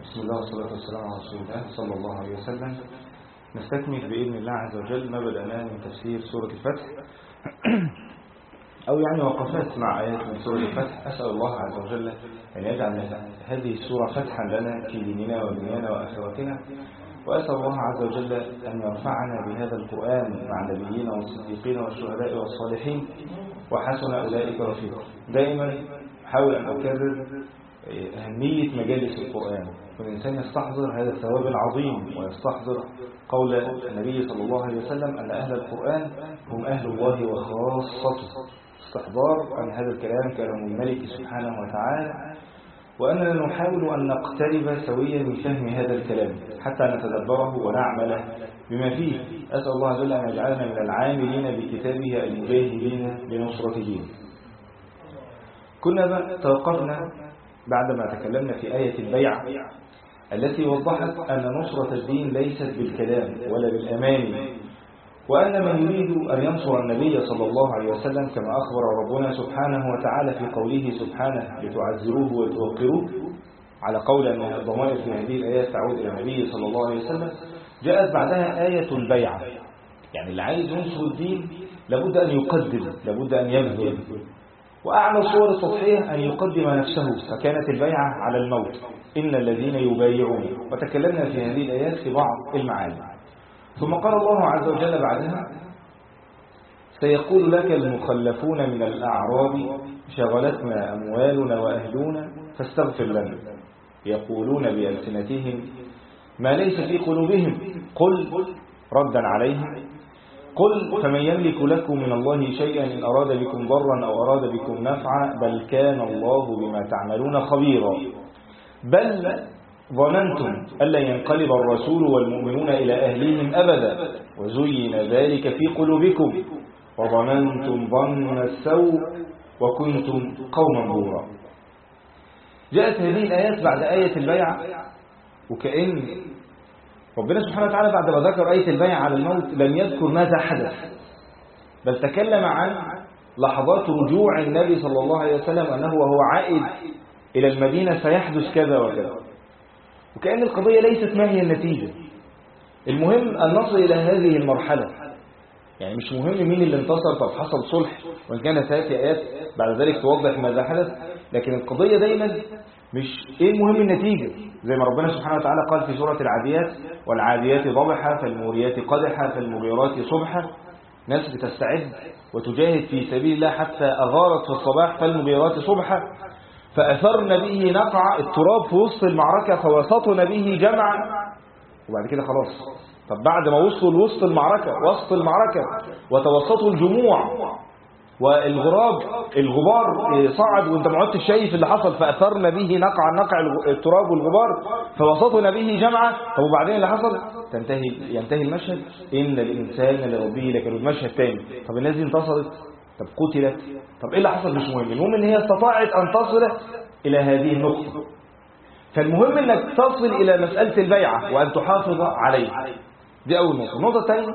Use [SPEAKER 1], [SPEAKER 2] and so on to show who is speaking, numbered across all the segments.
[SPEAKER 1] بسم الله والصلاة والسلام على رسول الله صلى الله عليه وسلم. نستكمل بإذن الله عز وجل ما بدأناه من تفسير سورة الفتح أو يعني وقفات مع آيات من سورة الفتح. أسأل الله عز وجل أن يجعل هذه السورة فتحا لنا في ديننا ودنيانا وآخرتنا، وأسأل الله عز وجل أن يرفعنا بهذا القرآن مع النبيين والصديقين والشهداء والصالحين وحسن أولئك رفيقا. دائما أحاول أن أكرر أهمية مجالس القرآن، والإنسان يستحضر هذا الثواب العظيم ويستحضر قول النبي صلى الله عليه وسلم أن أهل القرآن هم أهل الله وخاصته. استحضار أن هذا الكلام كلام الملك سبحانه وتعالى، وأننا نحاول أن نقترب سويا من فهم هذا الكلام حتى نتدبره ونعمل بما فيه. أسأل الله جل أن يجعلنا من العاملين بكتابه المجاهدين لنصرته. كنا توقفنا بعدما تكلمنا في آية البيع التي وضحت أن نصرة الدين ليست بالكلام ولا بالأماني، وأن من يريد أن ينصر النبي صلى الله عليه وسلم كما أخبر ربنا سبحانه وتعالى في قوله سبحانه لتعزروه وتوقروه، على قول أن الضمائر في هذه الآيات تعود إلى النبي صلى الله عليه وسلم، جاءت بعدها آية البيعة. يعني اللي عايز ينصر الدين لابد أن يقدم، لابد أن يبذل، وأعلى صور التضحية أن يقدم نفسه، فكانت البيعة على الموت إن الذين يبايعون. وتكلمنا في هذه الآيات في بعض المعاني. ثم قال الله عز وجل بعدها: سيقول لك المخلفون من الأعراب شغلتنا أموالنا وأهلنا فاستغفر لنا، يقولون بألسنتهم ما ليس في قلوبهم، قل ردا عليهم قل فمن يملك لكم من الله شيئا إن أراد بكم ضرا أو أراد بكم نفعا بل كان الله بما تعملون خبيرا بل ظننتم ألا ينقلب الرسول والمؤمنون إلى أهليهم أبدا وزين ذلك في قلوبكم وظننتم ظن السوء وكنتم قوما بورا. جاءت هذه الآيات بعد آية البيع، وكأن ربنا سبحانه وتعالى بعد ما ذكر آية البيع على الموت لم يذكر ماذا حدث، بل تكلم عن لحظات رجوع النبي صلى الله عليه وسلم، أنه وهو عائد إلى المدينة سيحدث كذا وكذا. وكأن القضية ليست ما هي النتيجة، المهم أن نصل إلى هذه المرحلة. يعني مش مهم مين اللي انتصر، طب حصل صلح، وإن كانت تأتي آيات بعد ذلك توضح ماذا حدث، لكن القضية دايما مش إيه المهم النتيجة. زي ما ربنا سبحانه وتعالى قال في سورة العاديات: والعاديات ضبحا فالموريات قدحا فالمغيرات صبحا. ناس بتستعد وتجاهد في سبيل الله حتى أغارت في الصباح فالمغيرات صبحا فأثرن به نقع، التراب في وسط المعركة فوسطن به جمعا. وبعد كده خلاص، طب بعد ما وصلوا لوسط المعركة وتوسطوا الجموع والغبار صعد وانت ما عدتش شايف اللي حصل، فأثرن به نقع التراب والغبار فوسطنا به جمعا. طب وبعدين اللي حصل؟ ينتهي المشهد: إن الإنسان لربه لكنود. مشهد تاني، طب الناس دي انتصرت، طب قتلت، طب إيه اللي حصل؟ مش مهم، المهم إن هي استطاعت أن تصل إلى هذه النقطة. فالمهم إنك تصل إلى مسألة البيعة وأن تحافظ عليها. دي أول نقطة. النقطة الثانية: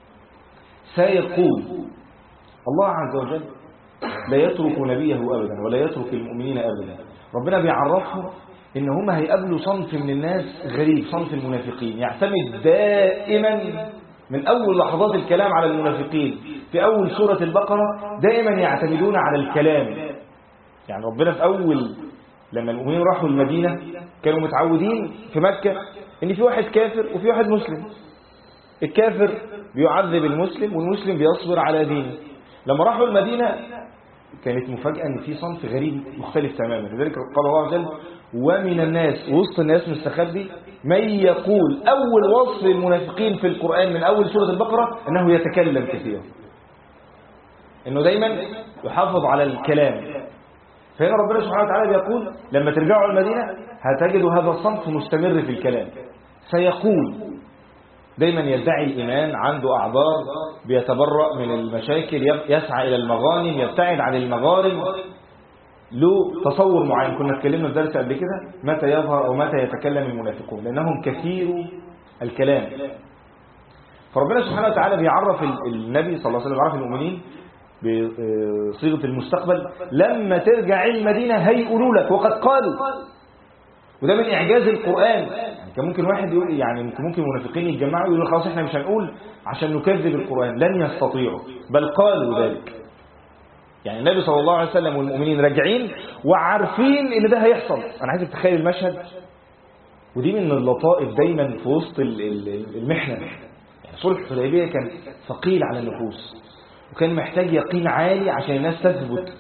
[SPEAKER 1] سيقول الله عز وجل لا يترك نبيه أبدا ولا يترك المؤمنين أبدا. ربنا بيعرفهم إن هم هيقابلوا صنف من الناس غريب، صنف المنافقين. يعتمد دائما من أول لحظات الكلام على المنافقين في أول سورة البقرة، دائما يعتمدون على الكلام. يعني ربنا في أول لما المؤمنين راحوا المدينة كانوا متعودين في مكة إن في واحد كافر وفي واحد مسلم. الكافر بيعذب المسلم والمسلم بيصبر على دينه. لما راحوا المدينة كانت مفاجأة ان في صنف غريب مختلف تماما. لذلك قال الله عز وجل: ومن الناس، وسط الناس مستخبي من يقول. أول وصف المنافقين في القرآن من أول سورة البقرة أنه يتكلم كثيرا، أنه دايما يحافظ على الكلام. فهنا ربنا سبحانه وتعالى بيقول لما ترجعوا المدينة هتجدوا هذا الصنف مستمر في الكلام. سيقول دايما يدعي الإيمان، عنده أعذار، بيتبرأ من المشاكل، يسعى إلى المغانم، يبتعد عن المغارم، له تصور معين. كنا اتكلمنا في درس قبل كده متى يظهر أو متى يتكلم المنافقون، لأنهم كثير الكلام. فربنا سبحانه وتعالى بيعرف النبي صلى الله عليه وسلم، بيعرف المؤمنين بصيغة المستقبل: لما ترجع المدينة هيقولوا لك، وقد قالوا. وده من إعجاز القرآن. يعني كان ممكن واحد يقول، يعني ممكن المنافقين يتجمعوا يقولوا خلاص احنا مش هنقول عشان نكذب القرآن، لن يستطيعوا، بل قالوا ذلك. يعني النبي صلى الله عليه وسلم والمؤمنين راجعين وعارفين ان ده هيحصل. انا عايزك تتخيل المشهد، ودي من اللطائف دايما في وسط المحنة. يعني صلح الحديبية كان ثقيل على النفوس، وكان محتاج يقين عالي عشان الناس تثبت،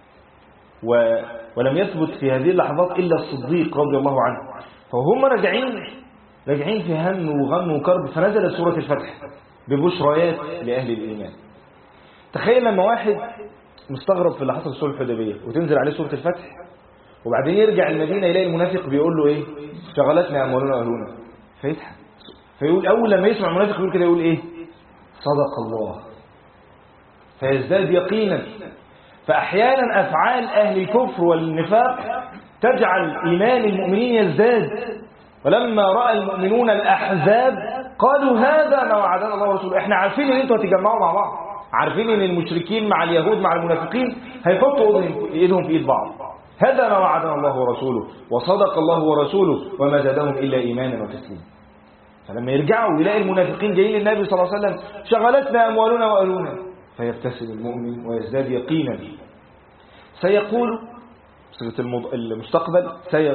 [SPEAKER 1] ولم يثبت في هذه اللحظات إلا الصديق رضي الله عنه. فهم راجعين في هم وغم وكرب، فنزلت سورة الفتح ببشريات لأهل الإيمان. تخيل لما واحد مستغرب في اللي حصل في صلح الحديبية وتنزل عليه سورة الفتح، وبعدين يرجع المدينة يلاقي المنافق بيقول له ايه؟ شغلتنا أموالنا وأهلنا، فيضحك. فيقول أول لما يسمع المنافق يقول كده، يقول ايه؟ صدق الله، فيزداد يقينا. فأحيانا أفعال أهل الكفر والنفاق تجعل إيمان المؤمنين يزداد. ولما رأى المؤمنون الأحزاب قالوا هذا ما وعدنا الله ورسوله. احنا عارفين ان انتوا هتجمعوا مع بعض، عارفين ان المشركين مع اليهود مع المنافقين هيحطوا ايدهم في ايد بعض. هذا ما وعدنا الله ورسوله وصدق الله ورسوله وما زادهم إلا إيمانا وتسليما. فلما يرجعوا يلاقي المنافقين جايين للنبي صلى الله عليه وسلم شغلتنا أموالنا وأهلنا، فيبتسم المؤمن ويزداد يقينا. سيقول صيغة المستقبل،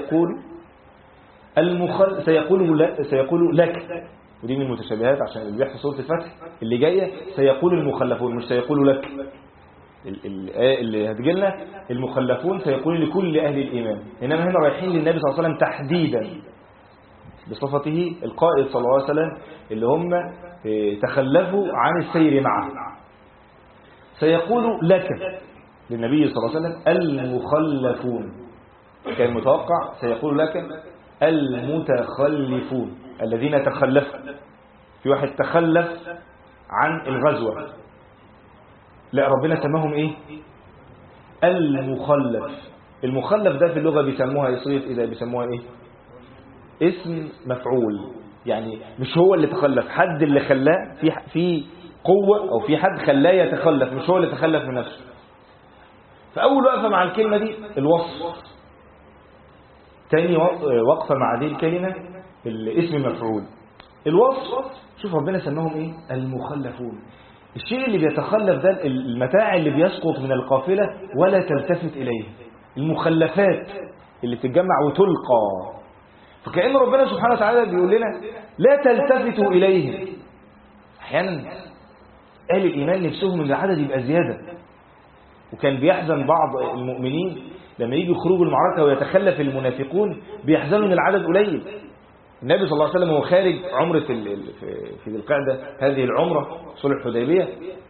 [SPEAKER 1] سيقول لك، ودي من المتشابهات عشان اللي بيحصل سورة الفتح اللي جاية. سيقول المخلفون، مش سيقول لك. الآية اللي هتجيلنا المخلفون سيقول لكل أهل الإيمان، إنما هنا رايحين للنبي صلى الله عليه وسلم تحديدا بصفته القائد صلى الله عليه وسلم اللي هم تخلفوا عن السير معه. سيقول لك للنبي صلى الله عليه وسلم المخلفون، كان متوقع سيقول لك المتخلفون الذين تخلفوا. في واحد تخلف عن الغزوة، لا ربنا سماهم ايه؟ المخلف. المخلف ده في اللغة بيسموها يصير إذا بيسموها ايه؟ اسم مفعول. يعني مش هو اللي تخلف، حد اللي خلاه في قوة أو في حد خلاه يتخلف، مش هو اللي تخلف من نفسه. فأول وقفة مع الكلمة دي الوصف، تاني وقفة مع هذه الكلمة الاسم المفعول. الوصف شوف ربنا سماهم ايه؟ المخلفون. الشيء اللي بيتخلف ده المتاع اللي بيسقط من القافلة ولا تلتفت إليه، المخلفات اللي بتتجمع وتلقى. فكأن ربنا سبحانه وتعالى بيقول لنا لا تلتفتوا إليهم. أحيانا أهل الإيمان نفسهم ان العدد يبقى زيادة، وكان بيحزن بعض المؤمنين لما يجي يخرجوا المعركة ويتخلف المنافقون، بيحزنوا ان العدد قليل. النبي صلى الله عليه وسلم وهو خارج عمرة في ذي القعدة، هذه العمرة صلح الحديبية،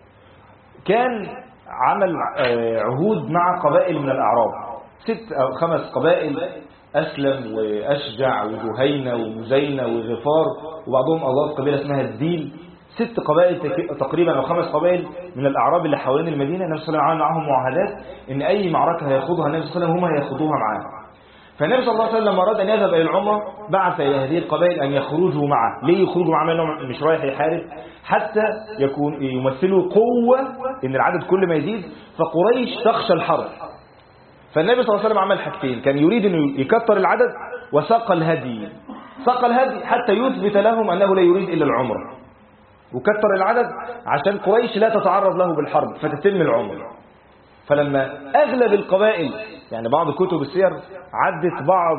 [SPEAKER 1] كان عمل عهود مع قبائل من الأعراب، 6 أو 5 قبائل، أسلم وأشجع وجهينة ومزينة وغفار، وبعضهم أضاف قبيلة اسمها الديل. 6 قبائل تقريبا أو 5 قبائل من الأعراب اللي حوالين المدينة. النبي صلى الله عليه وسلم معهم معاهدات إن أي معركة هيخوضها النبي صلى الله عليه وسلم هم هيخوضوها معاه. فالنبي صلى الله عليه وسلم لما أراد أن يذهب إلى العمرة بعث إلى هذه القبائل أن يخرجوا معه. ليه يخرجوا معه؟ لأنه مش رايح يحارب، حتى يمثلوا قوة إن العدد كل ما يزيد فقريش تخشى الحرب. فالنبي صلى الله عليه وسلم عمل حاجتين، كان يريد أن يكتر العدد وساق الهدي. ساق الهدي حتى يثبت لهم أنه لا يريد إلا العمرة، وكتر العدد عشان قريش لا تتعرض له بالحرب فتتم العمرة. فلما أغلب القبائل، يعني بعض كتب السير عدت بعض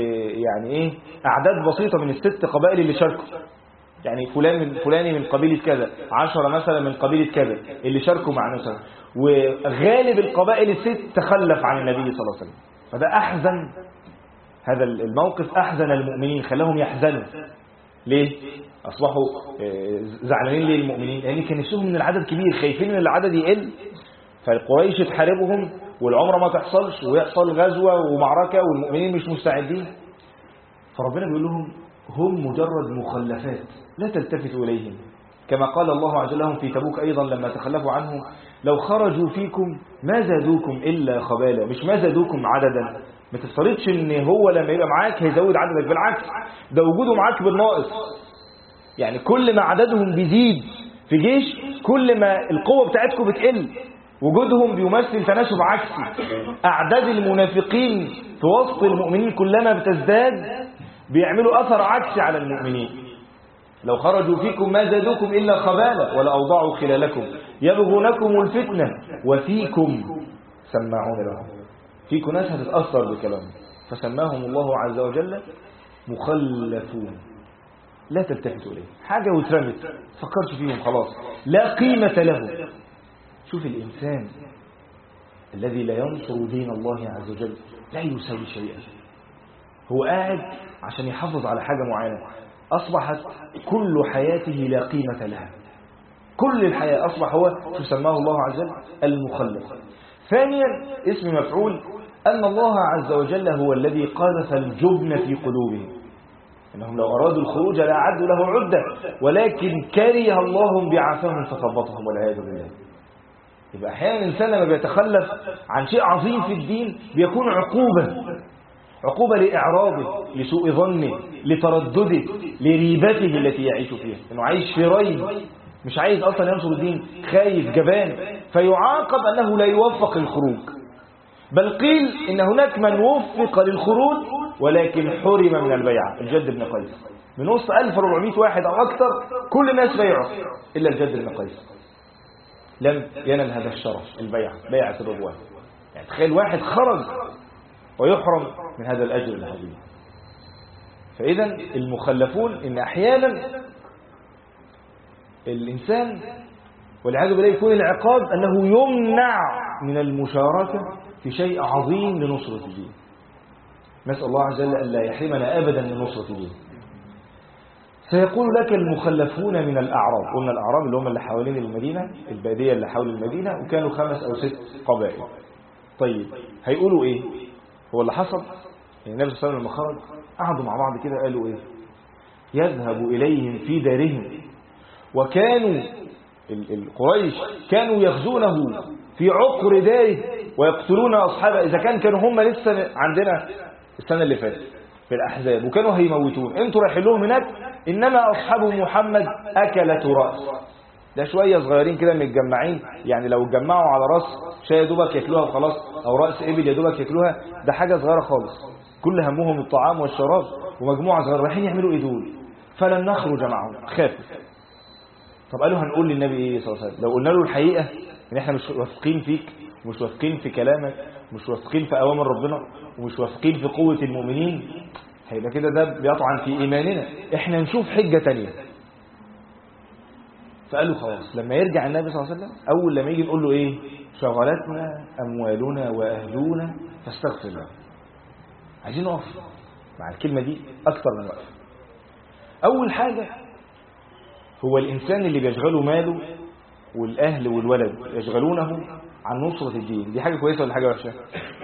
[SPEAKER 1] أعداد بسيطة من ال6 قبائل اللي شاركوا، يعني فلان من قبيلة كذا، 10 مثلا من قبيلة كذا اللي شاركوا مع نصر، وغالب القبائل ال6 تخلف عن النبي صلى الله عليه وسلم. فده أحزن، هذا الموقف أحزن المؤمنين، خلاهم يحزنوا. ليه؟ أصبحوا زعلانين ليه المؤمنين؟ لأن كان نفسهم من العدد كبير، خايفين ان العدد يقل فالقريش تحاربهم والعمرة ما تحصلش ويحصل غزوة ومعركة والمؤمنين مش مستعدين. فربنا بيقول لهم هم مجرد مخلفات لا تلتفتوا إليهم، كما قال الله عز وجل لهم في تبوك أيضا لما تخلفوا عنهم لو خرجوا فيكم ما زادوكم إلا خبالا. مش ما زادوكم عددا، ما تفترضش ان هو لما يبقى معاك هيزود عددك، بالعكس ده وجوده معاك بالناقص. يعني كل ما عددهم بيزيد في جيش كل ما القوة بتاعتكم بتقل. وجودهم بيمثل تناسب عكسي. أعداد المنافقين في وسط المؤمنين كلما بتزداد بيعملوا أثر عكسي على المؤمنين. لو خرجوا فيكم ما زادوكم إلا خبالا ولا أوضعوا خلالكم يبغونكم الفتنة وفيكم سماعون لهم. فيكم ناس هتتأثر بكلامهم، فسماهم الله عز وجل مخلفون. لا تلتفتوا إليه، حاجة وترمت فكرت فيهم خلاص لا قيمة له. شوف الإنسان الذي لا ينصر دين الله عز وجل لا يساوي شيئا. هو قاعد عشان يحافظ على حاجة معينة، أصبحت كل حياته لا قيمة لها. كل الحياة أصبح هو سماه الله عز وجل المخلف. ثانيا اسم مفعول أن الله عز وجل هو الذي قذف الجبن في قلوبهم، إنهم لو أرادوا الخروج لأعدوا له عدة ولكن كره الله بعثهم فثبطهم والعياذ بالله. يبقى أحيانا الإنسان لما بيتخلف عن شيء عظيم في الدين بيكون عقوبة لإعراضه، لسوء ظنه، لتردده، لريبته التي يعيش فيها، إنه عايش في ريب مش عايز أصلا ينصر الدين، خايف جبان، فيعاقب أنه لا يوفق الخروج. بل قيل إن هناك من وفق للخروج ولكن حرم من البيعة. الجد بن قيس من وسط 1400 واحد أو أكثر كل الناس بيعوا إلا الجد بن قيس لم ينل هذا الشرف، البيعة، بيعة الرضوان. يعني تخيل واحد خرج ويحرم من هذا الأجر العظيم. فإذا المخلفون إن أحيانا الإنسان والعياذ بالله يكون العقاب أنه يمنع من المشاركة في شيء عظيم لنصرة الدين. نسأل الله عز وجل ألا يحرمنا أبدا من نصرة الدين. سيقول لك المخلفون من الأعراب. قلنا الأعراب اللي هم اللي حوالين المدينة، البادية اللي حول المدينة، وكانوا 5 أو 6 قبائل. طيب هيقولوا إيه؟ هو اللي حصل النبي صلى الله عليه وسلم لما خرج قعدوا مع بعض كده قالوا إيه؟ يذهب إليهم في دارهم، وكانوا القريش كانوا يغزونه في عقر داره ويقتلون أصحابه. إذا كانوا هم لسه عندنا السنة اللي فاتت في الأحزاب وكانوا هيموتون، انتوا رايحين لهم هناك، إنما أصحاب محمد أكلة رأس. ده شوية صغيرين كده متجمعين، يعني لو اتجمعوا على رأس شاي يا دوبك ياكلوها وخلاص، أو رأس إبل يا دوبك ياكلوها، ده حاجة صغيرة خالص. كل همهم الطعام والشراب، ومجموعة صغيرة رايحين يعملوا إيه دول؟ فلن نخرج معهم، خافوا. طب قالوا هنقول للنبي إيه صلى الله عليه وسلم؟ لو قلنا له الحقيقة إن إحنا مش واثقين فيك، مش واثقين في كلامك، مش واثقين في أوامر ربنا، ومش واثقين في قوة المؤمنين، هيبقى كده ده بيطعن في إيماننا، إحنا نشوف حجة تانية. فقالوا خلاص لما يرجع النبي صلى الله عليه وسلم أول لما يجي نقول له إيه؟ شغلتنا أموالنا وأهلنا فاستغفر لنا. عايزين نقف مع الكلمة دي أكثر من وقف. أول حاجة هو الإنسان اللي بيشغله ماله والأهل والولد يشغلونه عن نصرة الدين، دي حاجة كويسة ولا حاجة وحشة؟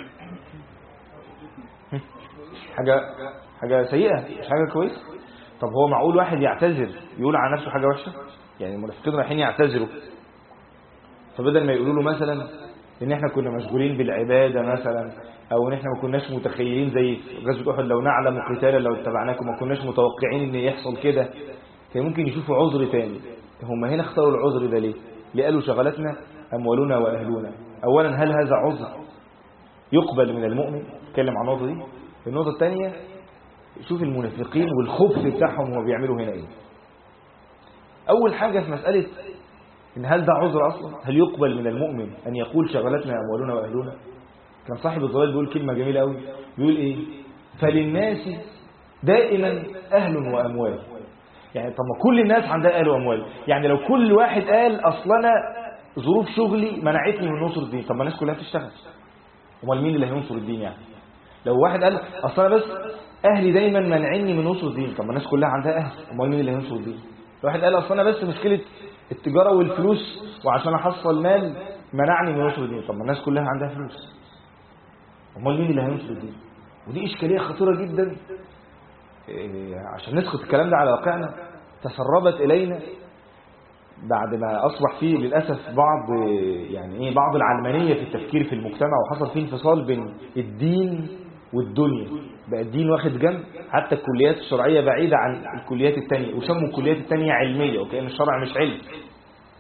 [SPEAKER 1] حاجة سيئة، مش حاجة كويسة. طب هو معقول واحد يعتذر يقول عن نفسه حاجة وحشة؟ يعني المنافقين رايحين يعتذروا، فبدل ما يقولوا له مثلا ان احنا كنا مشغولين بالعبادة مثلا، او ان احنا ما كناش متخيلين زي غزوة احد لو نعلم قتالا لو اتبعناكم ما كناش متوقعين ان يحصل كده، كان ممكن يشوفوا عذر تاني. هم هنا اختاروا العذر ده ليه؟ قالوا شغلتنا أموالنا وأهلنا. أولا هل هذا عذر يقبل من المؤمن؟ نتكلم عن النقطة دي. النقطة الثانية شوف المنافقين والخبث بتاعهم هو بيعملوا هنا ايه. أول حاجة في مسألة إن هل ده عذر أصلا؟ هل يقبل من المؤمن أن يقول شغلتنا أموالنا وأهلنا؟ كان صاحب الضلال بيقول كلمة جميلة قوي، بيقول إيه؟ فللناس دائما أهل وأموال. يعني طب ما كل الناس عندها أهل وأموال، يعني لو كل واحد قال أصلا ظروف شغلي منعتني من نصر الدين، طب ما الناس كلها بتشتغل، امال مين اللي هينصر الدين؟ يعني لو واحد قال أصلا بس أهلي دايما منعني من نصر الدين، طب ما الناس كلها عندها أهل، امال مين اللي هينصر الدين؟ لو واحد قال أصلا بس مشكلة التجارة والفلوس وعشان أحصل مال منعني من نصر الدين، طب ما الناس كلها عندها فلوس، امال مين اللي هينصر الدين؟ ودي إشكالية خطيرة جدا. عشان نسقط الكلام ده على واقعنا تسربت إلينا بعد ما أصبح فيه للأسف بعض العلمانية في التفكير في المجتمع، وحصل فيه انفصال بين الدين والدنيا، بقى الدين واخد جنب، حتى الكليات الشرعية بعيدة عن الكليات التانية، وسموا الكليات التانية علمية وكأن الشرع مش علم.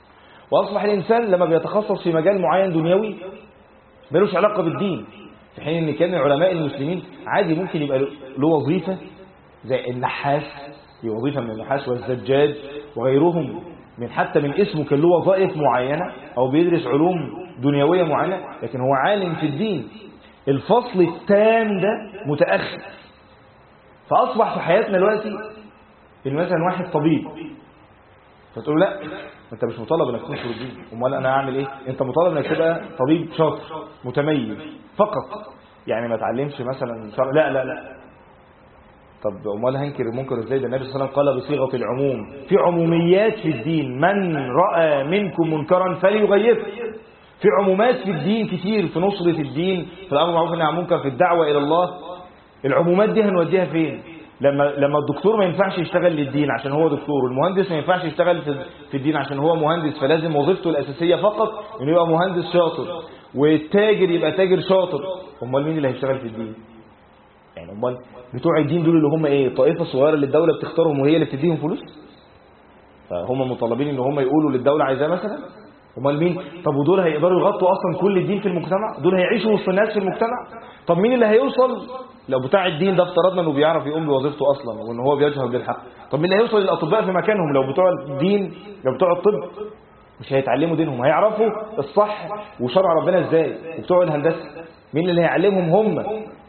[SPEAKER 1] وأصبح الإنسان لما بيتخصص في مجال معين دنيوي ملوش علاقة بالدين، في حين أن كان علماء المسلمين عادي ممكن يبقى له وظيفة زي النحاس، هي وظيفة من النحاس، والزجاج وغيرهم حتى من اسمه كان له وظائف معينة، أو بيدرس علوم دنيوية معينة، لكن هو عالم في الدين. الفصل التام ده متأخر. فأصبح في حياتنا دلوقتي إن مثلا واحد طبيب فتقول لا انت مش مطالب انك تنشر الدين، امال انا اعمل ايه؟ انت مطالب انك تبقى طبيب شاطر متميز فقط، يعني ما تعلمش مثلا شرع. لا لا لا، طب امال هنكر المنكر ازاي؟ ده النبي صلى الله عليه وسلم قال بصيغه العموم، في عموميات في الدين، من راى منكم منكرا فليغيره. في عمومات في الدين كتير، في نصره الدين، في الامر بالمعروف والنهي عن المنكر، في الدعوه الى الله. العمومات دي هنوديها فين؟ لما الدكتور ما ينفعش يشتغل للدين عشان هو دكتور، والمهندس ما ينفعش يشتغل في الدين عشان هو مهندس، فلازم وظيفته الأساسية فقط انه يبقى مهندس شاطر، والتاجر يبقى تاجر شاطر. امال مين اللي هيشتغل في الدين؟ يعني امال بتوع الدين دول اللي هم ايه؟ طائفة صغيرة اللي الدولة بتختارهم وهي اللي بتديهم فلوس، فهم مطالبين ان هم يقولوا للدولة عايزاه مثلا؟ امال مين؟ طب ودول هيقدروا يغطوا اصلا كل الدين في المجتمع؟ دول هيعيشوا وسط الناس في المجتمع؟ طب مين اللي هيوصل لو بتاع الدين ده افترضنا انه بيعرف يقوم بوظيفته اصلا وان هو بيجهر بالحق؟ طب مين اللي هيوصل للاطباء في مكانهم لو بتوع الدين، لو بتوع الطب مش هيتعلموا دينهم؟ هيعرفوا الصح وشرع ربنا ازاي؟ وبتوع الهندسه مين اللي هيعلمهم هم؟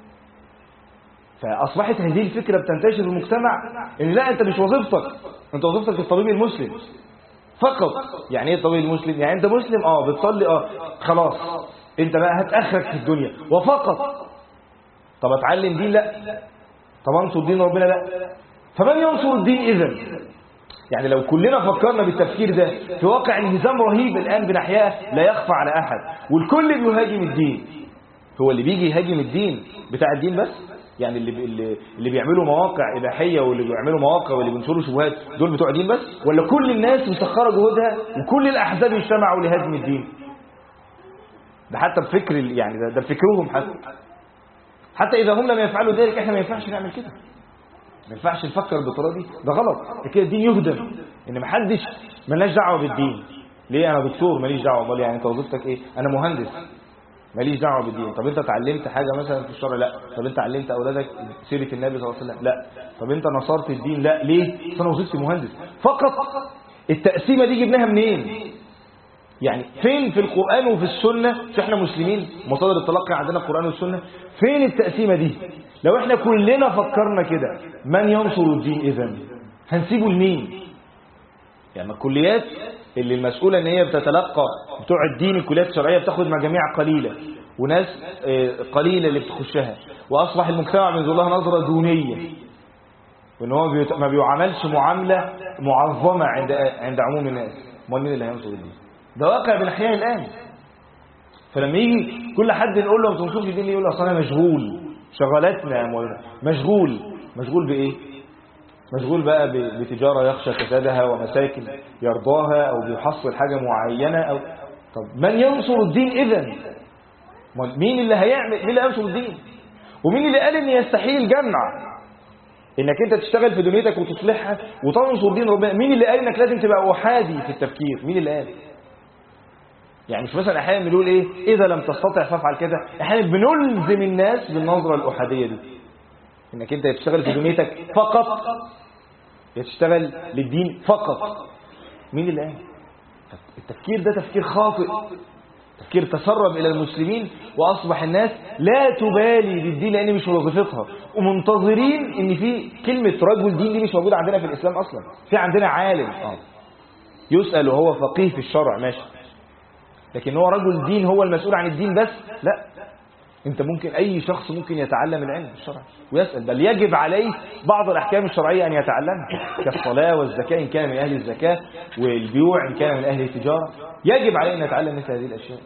[SPEAKER 1] فاصبحت هذه الفكره بتنتشر في المجتمع ان لا انت مش وظيفتك، انت وظيفتك الطبيب المسلم فقط. يعني ايه الطبيب المسلم؟ يعني انت مسلم بتصلي خلاص، انت بقى هات اخرك في الدنيا وفقط. طب اتعلم دين؟ لا. طب انصر دين ربنا؟ لا. فمن ينصر الدين اذا؟ يعني لو كلنا فكرنا بالتفكير ده في واقع انهزام رهيب الان بنحياه لا يخفى على احد، والكل بيهاجم الدين. هو اللي بيجي يهاجم الدين بتاع الدين بس؟ يعني اللي بيعملوا مواقع اباحيه واللي بيعملوا مواقع واللي بينشروا شبهات دول بتوع دين بس؟ ولا كل الناس مسخره جهودها وكل الاحزاب اجتمعوا لهدم الدين؟ ده حتى بفكر يعني ده بفكرهم حتى إذا هم لم يفعلوا ذلك احنا ما ينفعش نعمل كده، ما ينفعش نفكر بالطريقه دي، ده غلط. كده الدين يهدم، ان محدش مالناش دعوه بالدين. ليه؟ انا دكتور ماليش دعوه. امال يعني انت وظيفتك ايه؟ انا مهندس ماليش دعوه بالدين. طب انت اتعلمت حاجه مثلا في الشرع؟ لا. طب انت علمت اولادك سيره النبي صلى الله عليه وسلم؟ لا. طب انت نصرت الدين؟ لا. ليه؟ انا وظيفتي مهندس فقط. التقسيمه دي جبناها منين؟ يعني فين في القرآن وفي السنة؟ مش احنا مسلمين مصادر التلقي عندنا القرآن والسنة؟ فين التقسيمة دي؟ لو احنا كلنا فكرنا كده من ينصر الدين اذن هنسيبه لمين؟ يعني الكليات اللي المسؤولة ان هي بتتلقى بتوع الدين، الكليات الشرعية بتاخد مجاميع قليلة وناس قليلة اللي بتخشها، واصبح المجتمع بينظر لها نظرة دونية، وان هو ما بيعاملش معاملة معظمة عند عموم الناس. امال مين اللي هينصر الدين؟ ده واقع بنحياه الآن. فلما يجي كل حد نقول له ما تنصرش الدين يقول له اصل انا مشغول، شغلاتنا يا مولانا. مشغول بايه؟ مشغول بقى بتجاره يخشى كسادها ومساكن يرضاها، او بيحصل حاجه معينه، او طب من ينصر الدين اذا؟ مين اللي هيعمل؟ مين اللي ينصر الدين؟ ومين اللي قال ان يستحيل جمع انك انت تشتغل في دنيتك وتصلحها وتنصر دين ربنا؟ مين اللي قال انك لازم تبقى احادي في التفكير؟ مين اللي قال؟ يعني مش مثلا احيانا بنقول ايه اذا لم تستطع فافعل كذا، احيانا بنلزم الناس بالنظره الاحاديه دي، انك انت تشتغل في دنيتك فقط، تشتغل للدين فقط. مين اللي قال؟ التفكير ده تفكير خاطئ، تفكير تسرب الى المسلمين، واصبح الناس لا تبالي بالدين لان مش وظيفتها، ومنتظرين ان في كلمه رجل دين دي مش موجوده عندنا في الاسلام اصلا. في عندنا عالم يسال وهو فقيه في الشرع ماشي، لكن هو رجل دين هو المسؤول عن الدين بس؟ لا. انت ممكن اي شخص ممكن يتعلم العلم الشرعي ويسأل، بل يجب عليه بعض الاحكام الشرعية ان يتعلمها، كالصلاة والزكاة ان كان من اهل الزكاة، والبيوع ان كان من اهل التجارة، يجب عليه ان يتعلم مثل هذه الاشياء.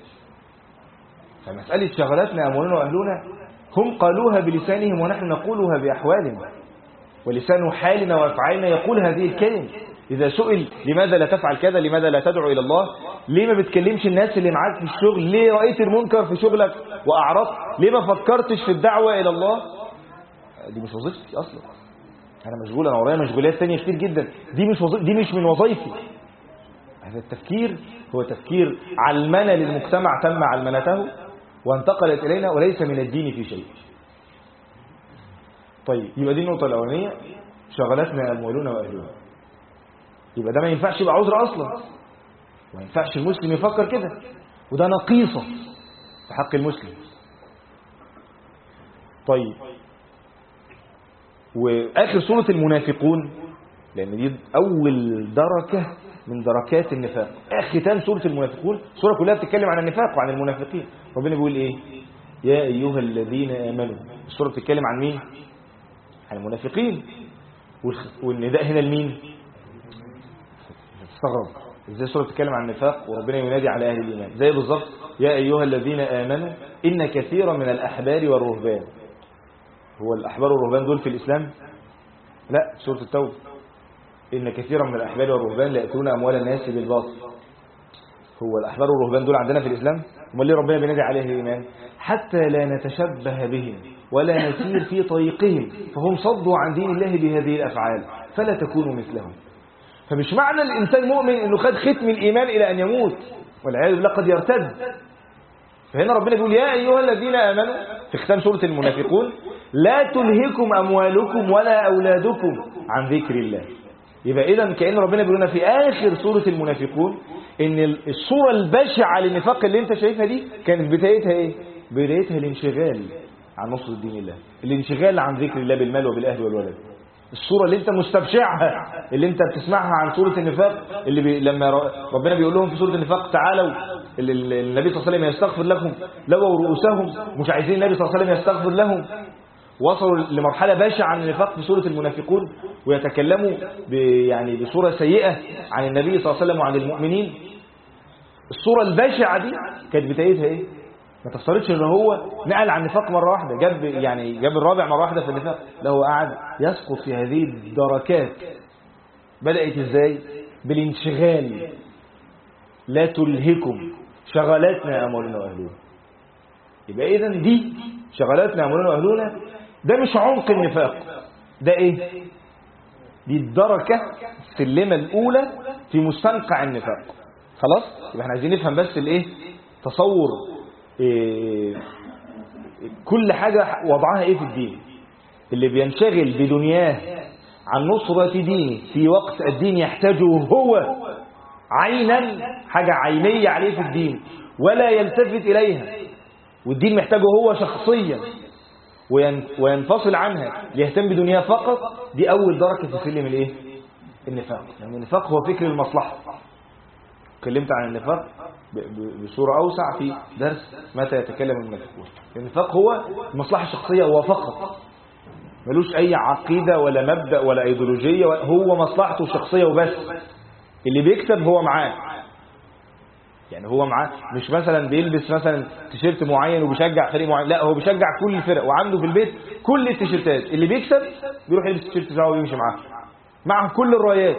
[SPEAKER 1] فمسألة شغلاتنا اموالنا واهلنا هم قالوها بلسانهم ونحن نقولها باحوالنا، ولسان حالنا وافعالنا يقول هذه الكلمة. إذا سئل لماذا لا تفعل كذا، لماذا لا تدعو إلى الله، ليه ما بتكلمش الناس اللي معاك في الشغل، ليه رأيت المنكر في شغلك وأعرضت، ليه ما فكرتش في الدعوة إلى الله؟ دي مش وظيفتي أصلا، أنا مشغول، أنا ورايا مشغولات ثانية كتير جدا، دي مش من وظيفتي. هذا التفكير هو تفكير علمنا للمجتمع، تم علمنته وانتقلت إلينا وليس من الدين في شيء. طيب يبقى دي النقطة الأولانية، شغلتنا أموالنا وأهلنا. يبقى ده ما ينفعش يبقى عذر أصلا، ما ينفعش المسلم يفكر كده، وده نقيصة في حق المسلم. طيب وآخر سورة المنافقون، لأن دي أول دركة من دركات النفاق، ختام سورة المنافقون. السورة كلها بتتكلم عن النفاق وعن المنافقين. ربنا بيقول إيه؟ يا أيها الذين آمنوا. السورة بتتكلم عن مين؟ عن المنافقين. والنداء هنا لمين؟ استغرب ازاي السورة بتتكلم عن النفاق وربنا ينادي على أهل الإيمان؟ زي بالظبط يا أيها الذين آمنوا إن كثيرا من الأحبار والرهبان. هو الأحبار والرهبان دول في الإسلام؟ لا، سورة التوبة. إن كثيرا من الأحبار والرهبان لا يأكلون أموال الناس بالباطل. هو الأحبار والرهبان دول عندنا في الإسلام؟ امال ليه ربنا بينادي عليه الإيمان؟ حتى لا نتشبه بهم ولا نسير في طريقهم فهم صدوا عن دين الله بهذه الأفعال فلا تكونوا مثلهم. فمش معنى الإنسان مؤمن إنه خد ختم الإيمان إلى أن يموت، والعياذ بالله قد يرتد. فهنا ربنا بيقول يا أيها الذين آمنوا في ختام سورة المنافقون لا تلهكم أموالكم ولا أولادكم عن ذكر الله. يبقى إذن كأن ربنا بيقول لنا في آخر سورة المنافقون إن الصورة البشعة للنفاق اللي أنت شايفها دي كانت بدايتها إيه؟ بدايتها الانشغال عن نصر الدين الله، الانشغال عن ذكر الله بالمال وبالأهل والولد. الصورة اللي أنت مستبشعها اللي أنت بتسمعها عن سورة النفاق اللي لما ربنا بيقول لهم في سورة النفاق تعالوا النبي صلى الله عليه وسلم يستغفر لكم لووا رؤوسهم، مش عايزين النبي صلى الله عليه وسلم يستغفر لهم. وصلوا لمرحلة بشعة عن النفاق في سورة المنافقون ويتكلموا يعني بصورة سيئة عن النبي صلى الله عليه وسلم وعن المؤمنين. الصورة البشعة دي كانت بدايتها ايه؟ ما تفترضش ان هو نقل عن النفاق مرة واحدة، جاب الرابع مرة واحدة في النفاق، لا هو قعد يسقط في هذه الدركات. بدأت ازاي؟ بالانشغال. لا تلهكم شغلاتنا أموالنا وأهلنا. يبقى إذن دي شغلاتنا أموالنا وأهلنا ده مش عمق النفاق، ده إيه؟ دي الدركة السلمة الأولى في مستنقع النفاق. خلاص؟ يبقى احنا عايزين نفهم بس الإيه؟ تصور كل حاجة وضعها إيه في الدين. اللي بينشغل بدنياه عن نصرة دينه في وقت الدين يحتاجه هو عينا، حاجة عينية عليه في الدين ولا يلتفت إليها، والدين محتاجه هو شخصيا وينفصل عنها ليهتم بدنياه فقط، دي أول درجة في سلم الإيه؟ النفاق. يعني النفاق هو فكر المصلحة. اتكلمت عن النفاق بصورة أوسع في درس متى يتكلم المنافقون. النفاق هو المصلحة الشخصية هو فقط، ملوش أي عقيدة ولا مبدأ ولا أيديولوجية، هو مصلحته الشخصية وبس. اللي بيكسب هو معاه، يعني هو معاه، مش مثلا بيلبس مثلا تيشيرت معين وبيشجع فريق معين، لا هو بيشجع كل الفرق وعنده في البيت كل التيشيرتات. اللي بيكسب بيروح يلبس التيشيرت بتاعه ويمشي معاه كل الرايات.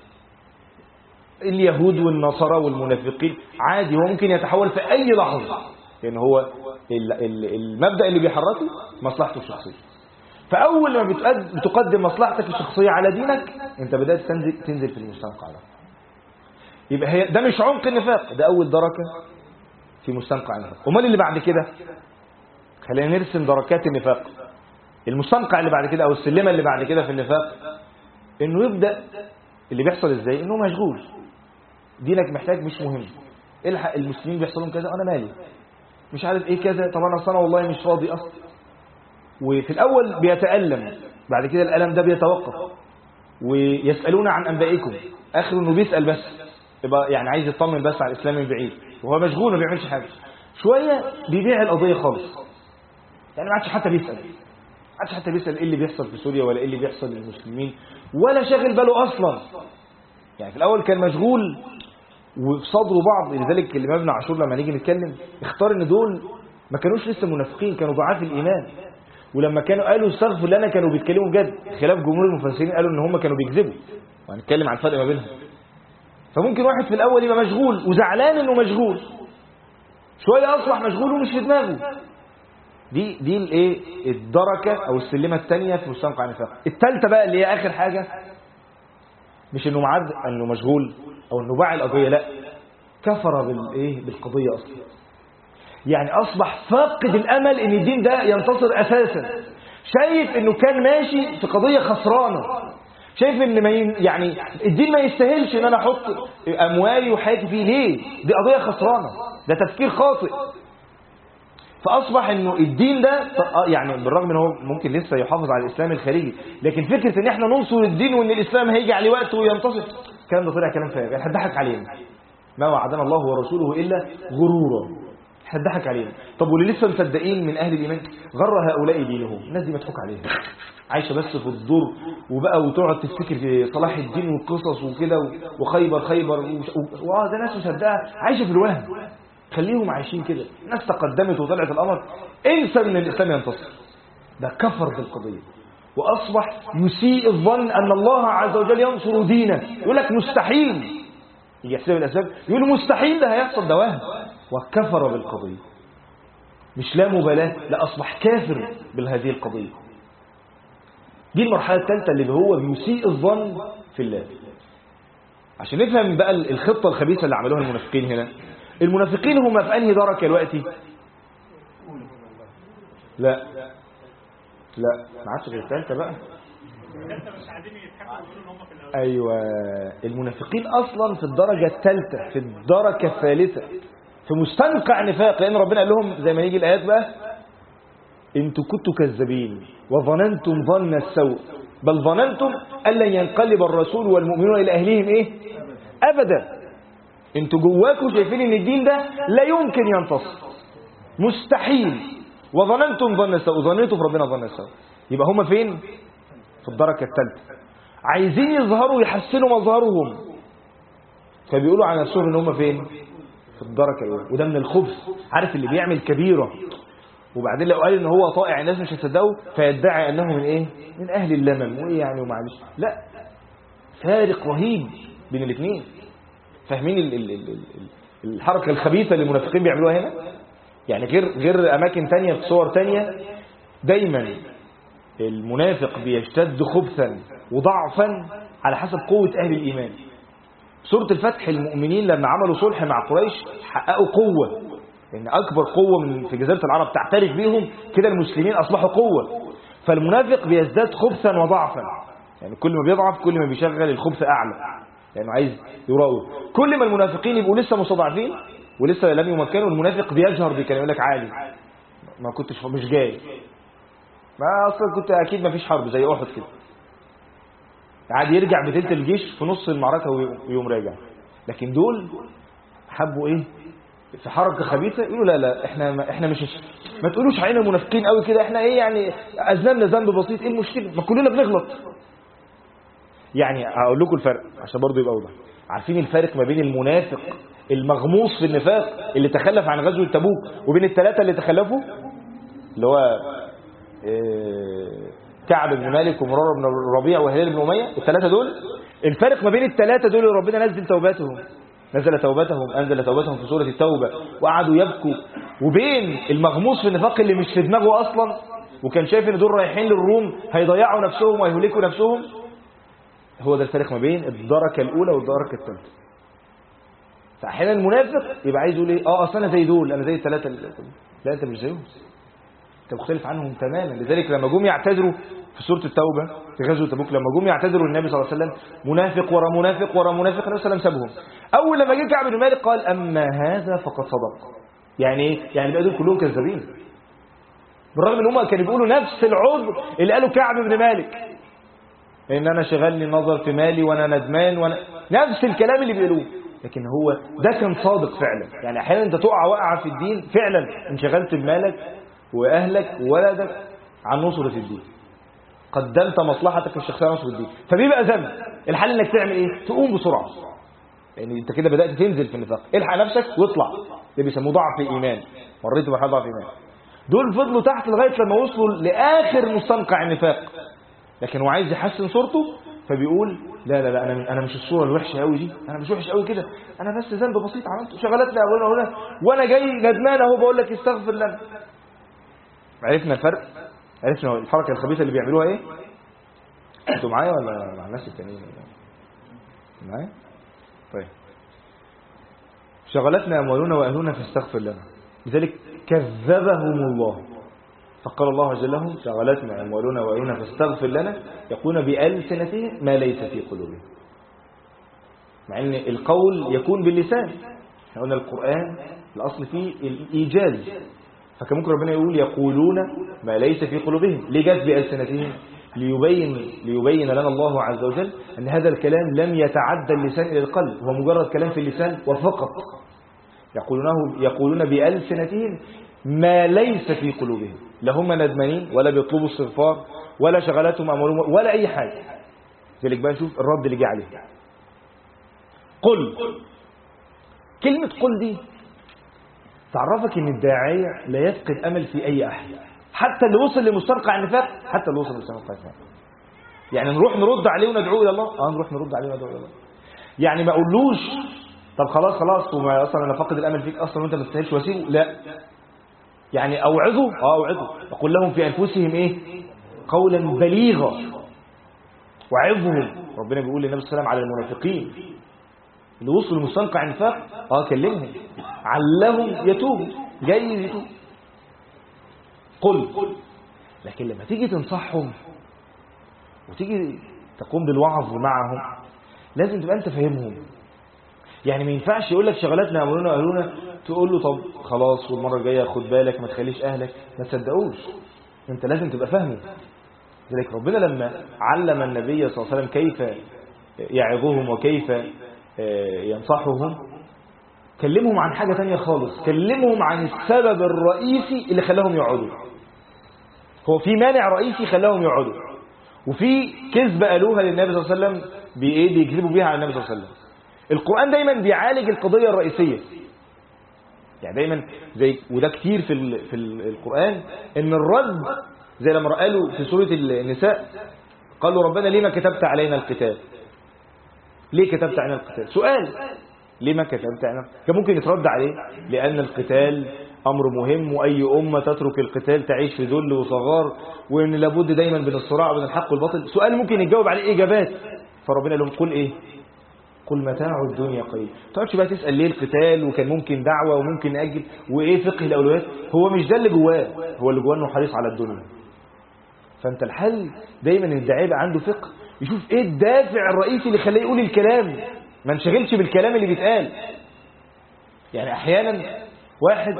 [SPEAKER 1] اليهود والنصارى والمنافقين عادي، هو ممكن يتحول في اي لحظه، لان هو المبدأ اللي بيحركه مصلحته الشخصيه. فاول ما بتقدم مصلحتك الشخصيه على دينك انت بدأت تنزل في المستنقع ده. يبقى ده مش عمق النفاق، ده أول دركة في مستنقع النفاق. امال اللي بعد كده؟ خلينا نرسم دركات النفاق. المستنقع اللي بعد كده أو السلمة اللي بعد كده في النفاق إنه يبدأ اللي بيحصل إزاي؟ إنه مشغول، دينك محتاج مش مهم، الحق المسلمين بيحصل لهم كذا أنا مالي، مش عارف إيه كذا، طب أنا والله مش فاضي أصلا. وفي الأول بيتألم، بعد كده الألم ده بيتوقف. ويسألون عن أنبائكم، آخر إنه بيسأل بس، يبقى يعني عايز يطمن بس على الإسلام من بعيد وهو مشغول ما بيعملش حاجة. شوية بيبيع القضية خالص، يعني ما عادش حتى بيسأل، ايه اللي بيحصل في سوريا ولا ايه اللي بيحصل للمسلمين، ولا شاغل باله اصلا. يعني في الاول كان مشغول وفي صدره بعض. لذلك الامام ابن عاشور لما نيجي نتكلم اختار ان دول ما كانوش لسه منافقين، كانوا ضعاف الايمان. ولما كانوا قالوا استغفر لنا كانوا بيتكلموا بجد، خلاف جمهور المفسرين قالوا ان هم كانوا بيكذبوا، وهنتكلم عن الفرق ما بينهم. فممكن واحد في الاول يبقى مشغول وزعلان انه مشغول، شويه اصبح مشغول ومش في دماغه. دي الايه؟ الدركه او السلمه الثانيه في مستنقع النفاق. الثالثه بقى اللي هي اخر حاجه، مش انه انه مشغول، أو أنه باع القضية، لا، كفر بالقضية أصلا. يعني أصبح فاقد الأمل أن الدين ده ينتصر أساسا، شايف أنه كان ماشي في قضية خسرانة، شايف أن يعني الدين ما يستاهلش أن أنا أحط أموالي وحياتي فيه، ليه؟ دي قضية خسرانة، ده تفكير خاطئ. فأصبح أنه الدين ده يعني بالرغم أنه ممكن لسه يحافظ على الإسلام الخارجي، لكن فكرة أن احنا ننصر الدين وأن الإسلام هيجي عليه وقت وينتصر، الكلام ده طلع كلام فارغ، هتضحك علينا. ما وعدنا الله ورسوله إلا غرورا، هتضحك علينا. طب واللي لسه مصدقين من أهل الإيمان غر هؤلاء دينهم، الناس دي مضحوك عليها، عايشة بس في الدور وبقى وتقعد تفتكر في صلاح الدين والقصص وكده وخيبر ده ناس مصدقة عايشة في الوهم. خليهم عايشين كده، الناس تقدمت وطلعت الأمر، انسى ان الإسلام ينتصر. ده كفر بالقضية وأصبح يسيء الظن أن الله عز وجل ينصر دينه، يقول لك مستحيل، يحسب الأسباب يقول مستحيل ده هيحصل، ده وهم، وكفر بالقضية. مش لا مبالاة، لا، أصبح كافر بهذه القضية. دي المرحلة الثالثة اللي هو بيسيء الظن في الله. عشان نفهم بقى الخطة الخبيثة اللي عملوها المنافقين هنا. المنافقين هم في أنهي درجة دلوقتي؟ لا ما عادش غير الثالثة بقى. أيوة، المنافقين أصلا في الدرجة الثالثة، في الدرجة الثالثة، في مستنقع نفاق، لأن ربنا قال لهم زي ما يجي الآيات بقى: انتوا كنتوا كذابين وظننتم ظن السوء بل ظننتم أن لن ينقلب الرسول والمؤمنون إلى أهلهم أبدا. انتوا جواكم شايفين ان الدين ده لا يمكن ينتصر، مستحيل، وظننتم ظن السوء، ظننتوا في ربنا ظن السوء. يبقى هم فين؟ في الدرجة الثالثة، عايزين يظهروا يحسنوا مظهرهم، فبيقولوا على نفسهم ان هم فين؟ في الدرجة الأولى. وده من الخبث. عارف اللي بيعمل كبيرة وبعدين لو قال ان هو طائع الناس مش هتصدقه، فيدعي انه من من اهل اللمم، وايه يعني ومعلش. لا، فارق رهيب بين الاثنين. فاهمين الحركة الخبيثة اللي المنافقين بيعملوها هنا؟ يعني غير اماكن تانية في صور تانية، دايما المنافق بيشتد خبثا وضعفا على حسب قوة اهل الايمان. سورة الفتح المؤمنين لما عملوا صلح مع قريش حققوا قوة، لأن أكبر قوة في جزيرة العرب تعترف بيهم كده المسلمين أصبحوا قوة. فالمنافق بيزداد خبثا وضعفا، يعني كل ما بيضعف كل ما بيشغل الخبث أعلى، لأنه عايز يراوي. كل ما المنافقين يبقوا لسه مستضعفين ولسه لم يمكنوا، المنافق بيجهر بكلام، يقول لك عادي ما كنتش مش جاي، ما أصلا كنت أكيد ما فيش حرب زي أحد كده، عادي يرجع بتلت الجيش في نص المعركة ويوم راجع. لكن دول حبوا في حركة خبيثة، يقولوا لا احنا مش ما تقولوش علينا منافقين قوي كده، احنا يعني أذنبنا ذنب بسيط، ايه المشكلة؟ ما كلنا بنغلط. يعني هقول لكم الفرق عشان برضه يبقى واضح. عارفين الفرق ما بين المنافق المغموس في النفاق اللي تخلف عن غزوة تبوك وبين الثلاثة اللي تخلفوا، اللي هو كعب بن مالك ومرارة بن الربيع وهلال بن أمية، الثلاثة دول. الفرق ما بين الثلاثة دول اللي ربنا نزل توباتهم أنزل توبتهم في سورة التوبة وقعدوا يبكوا، وبين المغموس في النفاق اللي مش في دماغه أصلا وكان شايف ان دول رايحين للروم هيضيعوا نفسهم ويهلكوا نفسهم. هو ده الفرق ما بين الدركة الأولى والدركة الثالثة. فأحيانا المنافق يبقى عايز يقول أصل أنا زي دول، أنا زي الثلاثة. لا، أنت مش زيهم، أنت مختلف عنهم تماما. لذلك لما جم يعتذروا في سورة التوبة في غزوة تبوك، لما جم يعتذروا النبي صلى الله عليه وسلم منافق ورا منافق ورا منافق، النبي صلى الله عليه وسلم سابهم. أول لما جه كعب بن مالك قال أما هذا فقد صدق. يعني إيه؟ يعني بقى دول كلهم كذابين، بالرغم ان هم كانوا بيقولوا نفس العذر اللي قالوا كعب بن مالك، ان انا شغلني النظر في مالي وانا ندمان نفس الكلام اللي بيقولوه. لكن هو ده كان صادق فعلا. يعني احيانا انت تقع وقعه في الدين فعلا انشغلت بمالك واهلك وولدك عن نصرة الدين، قدمت مصلحتك الشخصيه نصرة الدين، فبيبقى ذنب. الحل انك تعمل ايه؟ تقوم بسرعه، يعني انت كده بدات تنزل في النفاق، الحق نفسك واطلع. ده بيسموه ضعف ايمان، مريت بمرحله ضعف ايمان. دول فضلوا تحت لغايه لما وصلوا لاخر مستنقع النفاق، لكن هو عايز يحسن صورته فبيقول لا انا مش الصوره الوحشه قوي دي، انا مش وحش قوي كده، انا بس ذنب بسيط عملته، شغلتني هنا وانا جاي ندمان اهو بقول لك استغفر لنا. عرفنا الفرق، عرفنا الحركه الخبيثه اللي بيعملوها ايه. انتوا معايا ولا مع الناس التانيين؟ معايا؟ طيب شغلتنا أموالنا وأهلنا فاستغفر لنا، لذلك كذبهم الله، فقال الله عز وجل لهم شغلتنا أموالنا وأهلنا فاستغفر لنا، يقولون بألسنتهم ما ليس في قلوبهم، مع أن القول يكون باللسان. احنا قلنا القرآن الأصل فيه الإيجاز، فكان ممكن ربنا يقول يقولون ما ليس في قلوبهم، ليه جاءت بألسنتهم؟ ليبين لنا الله عز وجل أن هذا الكلام لم يتعدى اللسان إلى القلب، هو مجرد كلام في اللسان وفقط. يقولون بألسنتهم ما ليس في قلوبهم، لا هم ندمانين ولا بيطلبوا استغفار ولا شغلاتهم أموالهم ولا أي حاجة. ذلك بقى شوف الرد اللي جه عليه. قل، كلمة قل دي تعرفك ان الداعية لا يفقد أمل في أي أحد، حتى اللي وصل لمستنقع النفاق، حتى اللي وصل لمستنقع النفاق. يعني نروح نرد عليه وندعوه إلى الله، نروح نرد عليه وندعوه إلى الله. يعني ما أقولوش طب خلاص وما أصلا أنا فقد الأمل فيك أصلا وأنت ما تستاهلش واسيبه، لا. يعني أوعظه أقول لهم في أنفسهم إيه؟ قولا بليغا، وعظهم. ربنا بيقول للنبي صلى الله عليه وسلم على المنافقين اللي وصلوا لمستنقع النفاق، كلمهم علهم يتوبوا، جاي يتوب. قل. لكن لما تيجي تنصحهم وتيجي تقوم بالوعظ معهم لازم تبقى انت فاهمهم. يعني ما ينفعش يقول لك شغلاتنا أمرنا وأهلنا تقول له طب خلاص والمرة الجاية خد بالك ما تخليش أهلك، ما تصدقوش. انت لازم تبقى فاهمه. لذلك ربنا لما علم النبي صلى الله عليه وسلم كيف يعظهم وكيف ينصحهم، كلمهم عن حاجة تانية خالص، كلمهم عن السبب الرئيسي اللي خلاهم يقعدوا. هو في مانع رئيسي خلاهم يقعدوا، وفي كذب قالوها للنبي صلى الله عليه وسلم بيكذبوا بيها على النبي صلى الله عليه وسلم. القرآن دايما بيعالج القضية الرئيسية، يعني دايما زي وده كتير في القرآن، ان الرد زي لما قالوا في سورة النساء قالوا ربنا ليه ما كتبت علينا القتال؟ ليه كتبت علينا القتال؟ سؤال، ليه ما كتبت علينا؟ كان ممكن يترد عليه لأن القتال أمر مهم، وأي أمة تترك القتال تعيش في ذل وصغار، وإن لابد دايما بين الصراع وبين الحق والباطل. سؤال ممكن يتجاوب عليه إجابات. فربنا لهم قل إيه؟ قل متاع الدنيا قليل. ما تقعدش بقى تسأل ليه القتال وكان ممكن دعوة وممكن نأجل وإيه فقه الأولويات. هو مش ده اللي جواه، هو اللي جواه إنه حريص على الدنيا. فأنت الحل دايما الداعية يبقى عنده فقه، يشوف إيه الدافع الرئيسي اللي خلاه يقول الكلام، ما نشغلش بالكلام اللي بيتقال. يعني أحيانا واحد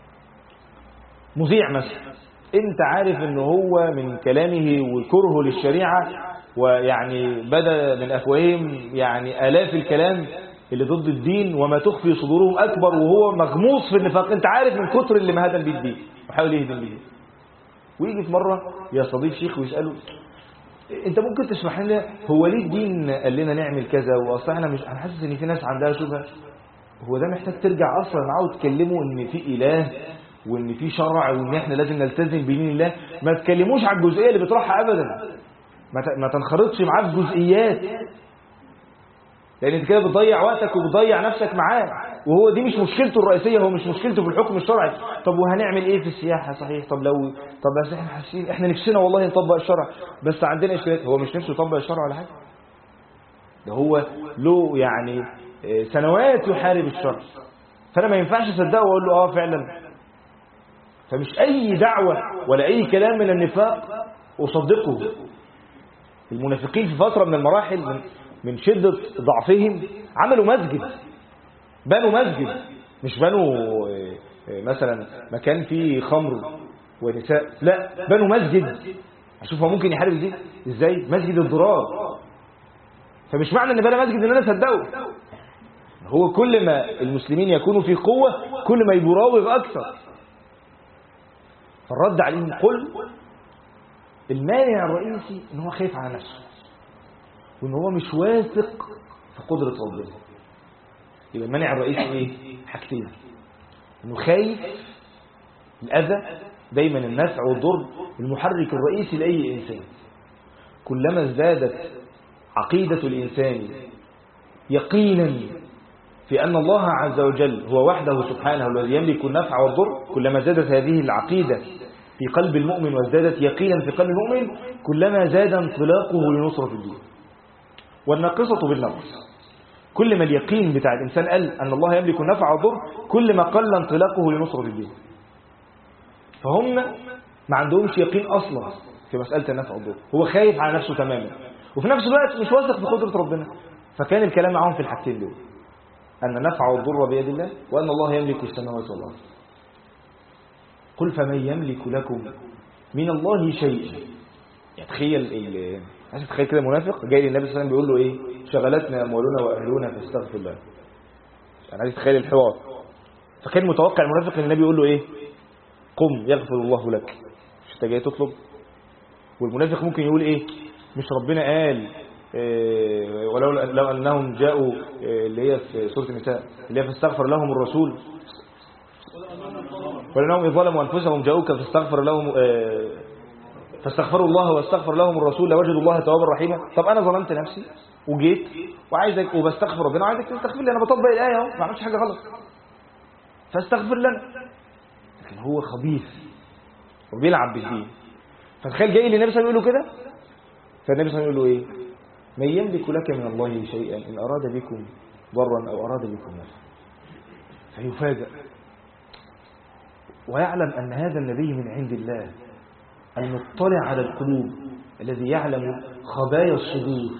[SPEAKER 1] مذيع مثلا، انت عارف ان هو من كلامه وكرهه للشريعة ويعني بدأ من أفواههم يعني آلاف الكلام اللي ضد الدين وما تخفي صدورهم أكبر، وهو مغموص في النفاق، انت عارف من كتر اللي مهدم بيه الدين وحاول يهدم بيه. ويجي في مرة يستضيف شيخ ويسأله انت ممكن تشرح لنا هو ليه الدين قال لنا نعمل كذا، واصلا احنا مش حاسس ان في ناس عندها شبهه. هو ده محتاج ترجع اصلا معاه وتكلمه ان في اله وان في شرع وان احنا لازم نلتزم بدين الله. ما تكلموش على الجزئيه اللي بيطرحها ابدا، ما تنخرطش معاه في جزئيات، لان انت كده بتضيع وقتك وبتضيع نفسك معاه، وهو دي مش مشكلته الرئيسيه، هو مش مشكلته في الحكم الشرعي. طب وهنعمل ايه في السياحه؟ صحيح، طب بس احنا حاسين احنا نفسنا والله نطبق الشرع بس عندنا اشكالات. هو مش نفسه يطبق الشرع ولا حاجه، ده هو له يعني سنوات يحارب الشرع. فانا ما ينفعش اصدقه واقول له فعلا. فمش اي دعوه ولا اي كلام من النفاق اصدقه. المنافقين في فتره من المراحل من شده ضعفهم عملوا مسجد، بنوا مسجد، مش بنوا مثلا مكان فيه خمر ونساء، لا بنوا مسجد. اشوف هو ممكن يحارب دي ازاي؟ مسجد الضرار. فمش معنى ان بنى مسجد ان انا اصدقه. هو كل ما المسلمين يكونوا في قوه كل ما يراوغ اكثر. فالرد عليهم قل المانع الرئيسي ان هو خايف على نفسه وان هو مش واثق في قدره ربنا. يبقى المانع الرئيسي ايه؟ حاجتين، انه خايف الاذى. دايما النفع والضر المحرك الرئيسي لاي انسان. كلما ازدادت عقيده الانسان يقينا في ان الله عز وجل هو وحده سبحانه الذي يملك النفع والضر، كلما زادت هذه العقيده في قلب المؤمن وازدادت يقينا في قلب المؤمن، كلما زاد انطلاقه لنصره الدين. والناقصه بالنقص. كل ما اليقين بتاع الإنسان قل أن الله يملك النفع والضر كل ما قل انطلاقه لنصرة الدين. فهم ما عندهمش يقين أصلا في مسألة النفع والضر، هو خايف على نفسه تماما وفي نفس الوقت مش واثق بقدرة ربنا. فكان الكلام معهم في الحاجتين دول، أن النفع والضر بيد الله وأن الله يملك السماوات والأرض. قل فمن يملك لكم من الله شيئا. يعني تخيل عايز تخيل كده منافق جاي للنبي صلى الله عليه وسلم بيقول له ايه؟ شغلتنا اموالنا واهلنا فاستغفر الله. انا عايز اتخيل الحوار. فكان متوقع المنافق ان النبي يقول له ايه؟ قم يغفر الله لك. مش انت جاي تطلب؟ والمنافق ممكن يقول ايه؟ مش ربنا قال ولو انهم جاءوا اللي هي في سوره النساء اللي هي فاستغفر لهم الرسول ولانهم اذ ظلموا انفسهم جاءوك فاستغفروا الله واستغفر لهم الرسول لوجدوا الله توابا رحيما. طب انا ظلمت نفسي وجيت وعايزك وبستغفر ربنا وعايزك تستغفر لي، انا بطبق الايه اهو ما عملتش حاجه غلط فاستغفر لنا. لكن هو خبيث وبيلعب بالدين. فتخيل جاي للنبي صلى الله عليه وسلم يقول له كده، فالنبي صلى الله عليه وسلم يقول له ايه؟ من يملك لك من الله شيئا ان اراد بكم ضرا او اراد بكم نفعا. فيفاجأ ويعلم ان هذا النبي من عند الله المطلع على القلوب الذي يعلم خبايا الصدور،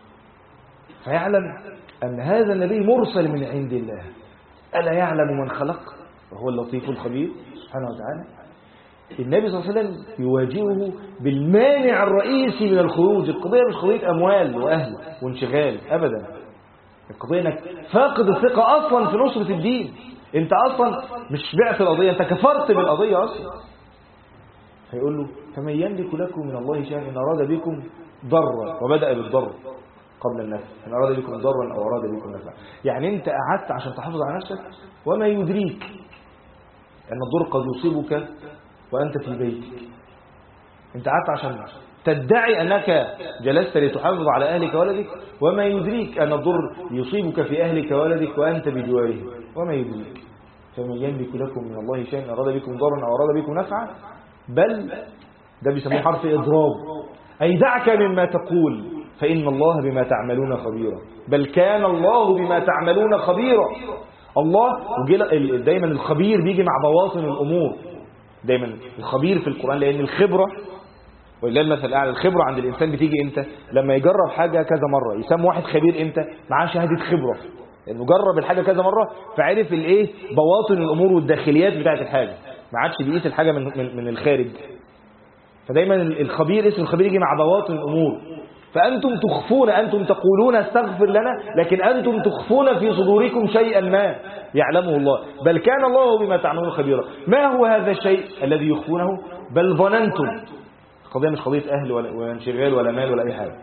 [SPEAKER 1] فيعلم أن هذا النبي مرسل من عند الله. ألا يعلم من خلق وهو اللطيف الخبير سبحانه وتعالى. النبي صلى الله عليه وسلم يواجهه بالمانع الرئيسي من الخروج. القضية مش قضية أموال وأهل وانشغال أبدا، القضية أنك فاقد الثقة أصلا في نصرة الدين. أنت أصلا مش بعت القضية، أنت كفرت بالقضية أصلا. فيقول له فمن يملك لكم من الله شيئا ان اراد بكم ضرا، وبدأ بالضر قبل النفع، ان اراد بكم ضرا او اراد بكم نفعا. يعني انت قعدت عشان تحافظ على نفسك وما يدريك ان الضر قد يصيبك وانت في بيتك. انت قعدت عشان تدعي انك جلست لتحافظ على اهلك وولدك وما يدريك ان الضر يصيبك في اهلك وولدك وانت بجوارهم. وما يدريك. فمن يملك لكم من الله شيئا ان اراد بكم ضرا او اراد بكم نفعا بل ده بيسموه حرف إضراب، أي دعك مما تقول فإن الله بما تعملون خبيرا. بل كان الله بما تعملون خبيرا. الله دايما الخبير بيجي مع بواطن الأمور. دايما الخبير في القرآن لأن الخبرة ولله المثل الأعلى. الخبرة عند الإنسان بتيجي إمتى؟ لما يجرب حاجة كذا مرة. يسمى واحد خبير إمتى؟ معاه شهادة خبرة، لأنه جرب الحاجة كذا مرة فعرف الإيه بواطن الأمور والداخليات بتاعت الحاجة، ما عادش بيقيس الحاجة من الخارج. فدايما الخبير اسم الخبير يجي مع بواطن الأمور. فأنتم تخفون، أنتم تقولون استغفر لنا، لكن أنتم تخفون في صدوركم شيئا ما يعلمه الله. بل كان الله بما تعملون خبيرا. ما هو هذا الشيء الذي يخفونه؟ بل ظننتم. القضية مش قضية أهل ولا انشغال ولا مال ولا أي حاجة.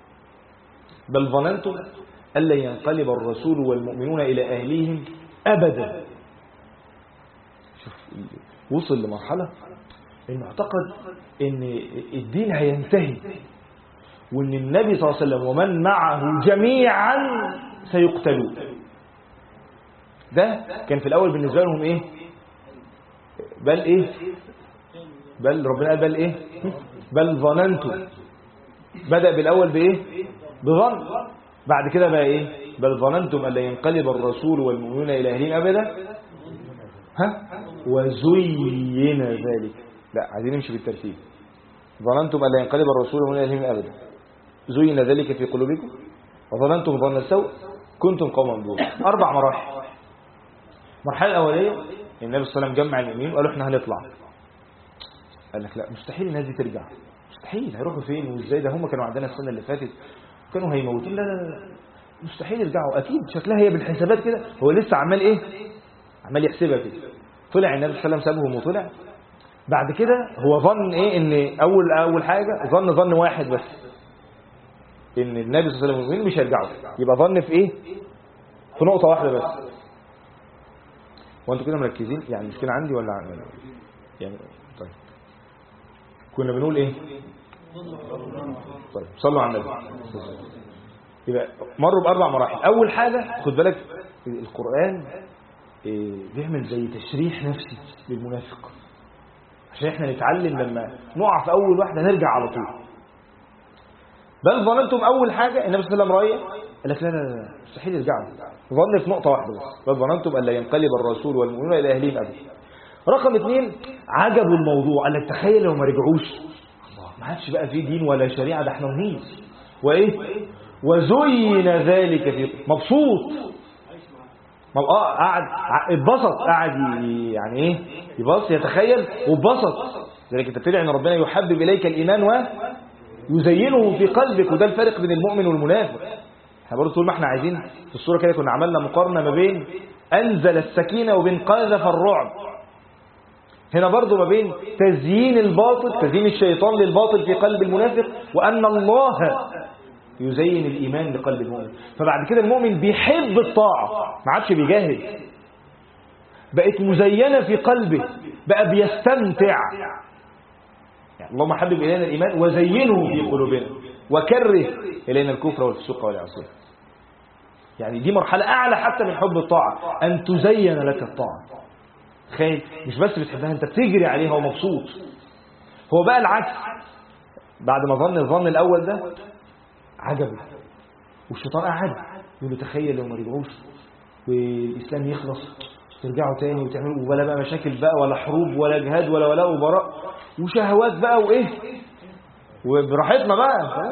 [SPEAKER 1] بل ظننتم ألا ينقلب الرسول والمؤمنون إلى أهليهم أبدا. شوف وصل لمرحلة المعتقد ان الدين هينتهي وان النبي صلى الله عليه وسلم ومن معه جميعا سيقتلون. ده كان في الاول بالنسبه لهم ايه؟ بل ايه؟ بل ربنا قال بل ايه؟ بل ظننتم. بدأ بالاول بايه؟ بظن. بعد كده بقى ايه؟ بل ظننتم ان لا ينقلب الرسول والمؤمنون الى اهلهم ابدا وزين ذلك. لا عايزين نمشي بالترتيب. ظننتم أن لا ينقلب الرسول من أهلهم أبدا زين ذلك في قلوبكم وظننتم ظن السوء كنتم قوما بورا. 4 مراحل. المرحلة الأولية النبي صلى الله عليه وسلم جمع المؤمنين وقالوا احنا هنطلع. قال لك لا مستحيل الناس دي ترجع، مستحيل. هيروحوا فين وازاي؟ ده هم كانوا عندنا السنة اللي فاتت كانوا هيموتون. لا لا لا مستحيل يرجعوا. أكيد شكلها هي بالحسابات كده. هو لسه عمال ايه؟ عمال يحسبها كده. طلع النبي صلى الله عليه وسلم سابهم وطلع. بعد كده هو ظن ايه؟ ان اول حاجة ظن واحد بس، ان النبي صلى الله عليه وسلم مش هيرجعوا. يبقى ظن في ايه؟ في نقطة واحدة بس. وانتوا كده مركزين؟ يعني المشكلة عندي ولا يعني طيب كنا بنقول ايه؟ طيب صلوا على النبي. يبقى مروا ب4 مراحل. اول حاجة خد بالك القرآن بيعمل زي تشريح نفسي للمنافق عشان احنا نتعلم لما نقع في اول واحدة نرجع على طول. بل ظننتم أول حاجة النبي صلى الله عليه وسلم رايح قال لك لا لا لا مستحيل يرجعوا، ظن في نقطة واحدة بس، بل ظننتم أن لا ينقلب الرسول والمؤمنون إلى أهلهم أبدا. رقم 2 عجبوا الموضوع، قال لك تخيل لو ما رجعوش الله ما عادش بقى في دين ولا شريعة، ده احنا نهيص وإيه وزين ذلك في مبسوط قاعد اتبسط، قاعد يعني ايه يبص يتخيل واتبسط. لذلك انت بتدعي ان ربنا يحبب اليك الايمان ويزينه في قلبك، وده الفرق بين المؤمن والمنافق. احنا برضه طول ما احنا عايزين في الصوره كده كنا عملنا مقارنه ما بين انزل السكينه وبين قذف الرعب. هنا برضه ما بين تزيين الباطل، تزيين الشيطان للباطل في قلب المنافق، وان الله يزين الإيمان لقلب المؤمن. فبعد كده المؤمن بيحب الطاعة، ما عادش بيجاهد، بقت مزينة في قلبه، بقى بيستمتع. يعني اللهم حبب إلينا الإيمان وزينه في قلوبنا وكره إلينا الكفر والفسوق والعصيان. يعني دي مرحلة أعلى حتى من حب الطاعة، أن تزين لك الطاعة. تخيل مش بس بتحبها، أنت بتجري عليها ومبسوط. هو بقى العكس، بعد ما ظن الظن الأول ده عجبه، والشيطان قاعد يقول تخيل لو ما رجعوش والإسلام يخلص ترجعوا تاني وتعملوا ولا بقى مشاكل بقى ولا حروب ولا جهاد ولا ولاء وبراء وشهوات بقى وإيه وبراحتنا بقى.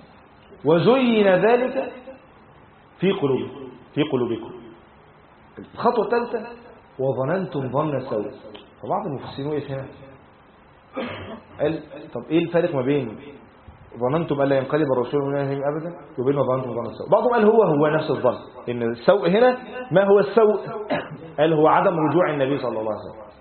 [SPEAKER 1] وزين ذلك في قلوبكم. الخطوة الثالثة وظننتم ظن السوء. فبعض المفسرين وقف هنا قال طب إيه الفرق ما بين ظننتم ألا ينقلب الرسول من أهلهم أبدا وبين ظننتم ظن السوء؟ بعضهم قال هو نفس الظن، إن السوء هنا ما هو السوء؟ قال هو عدم رجوع النبي صلى الله عليه وسلم.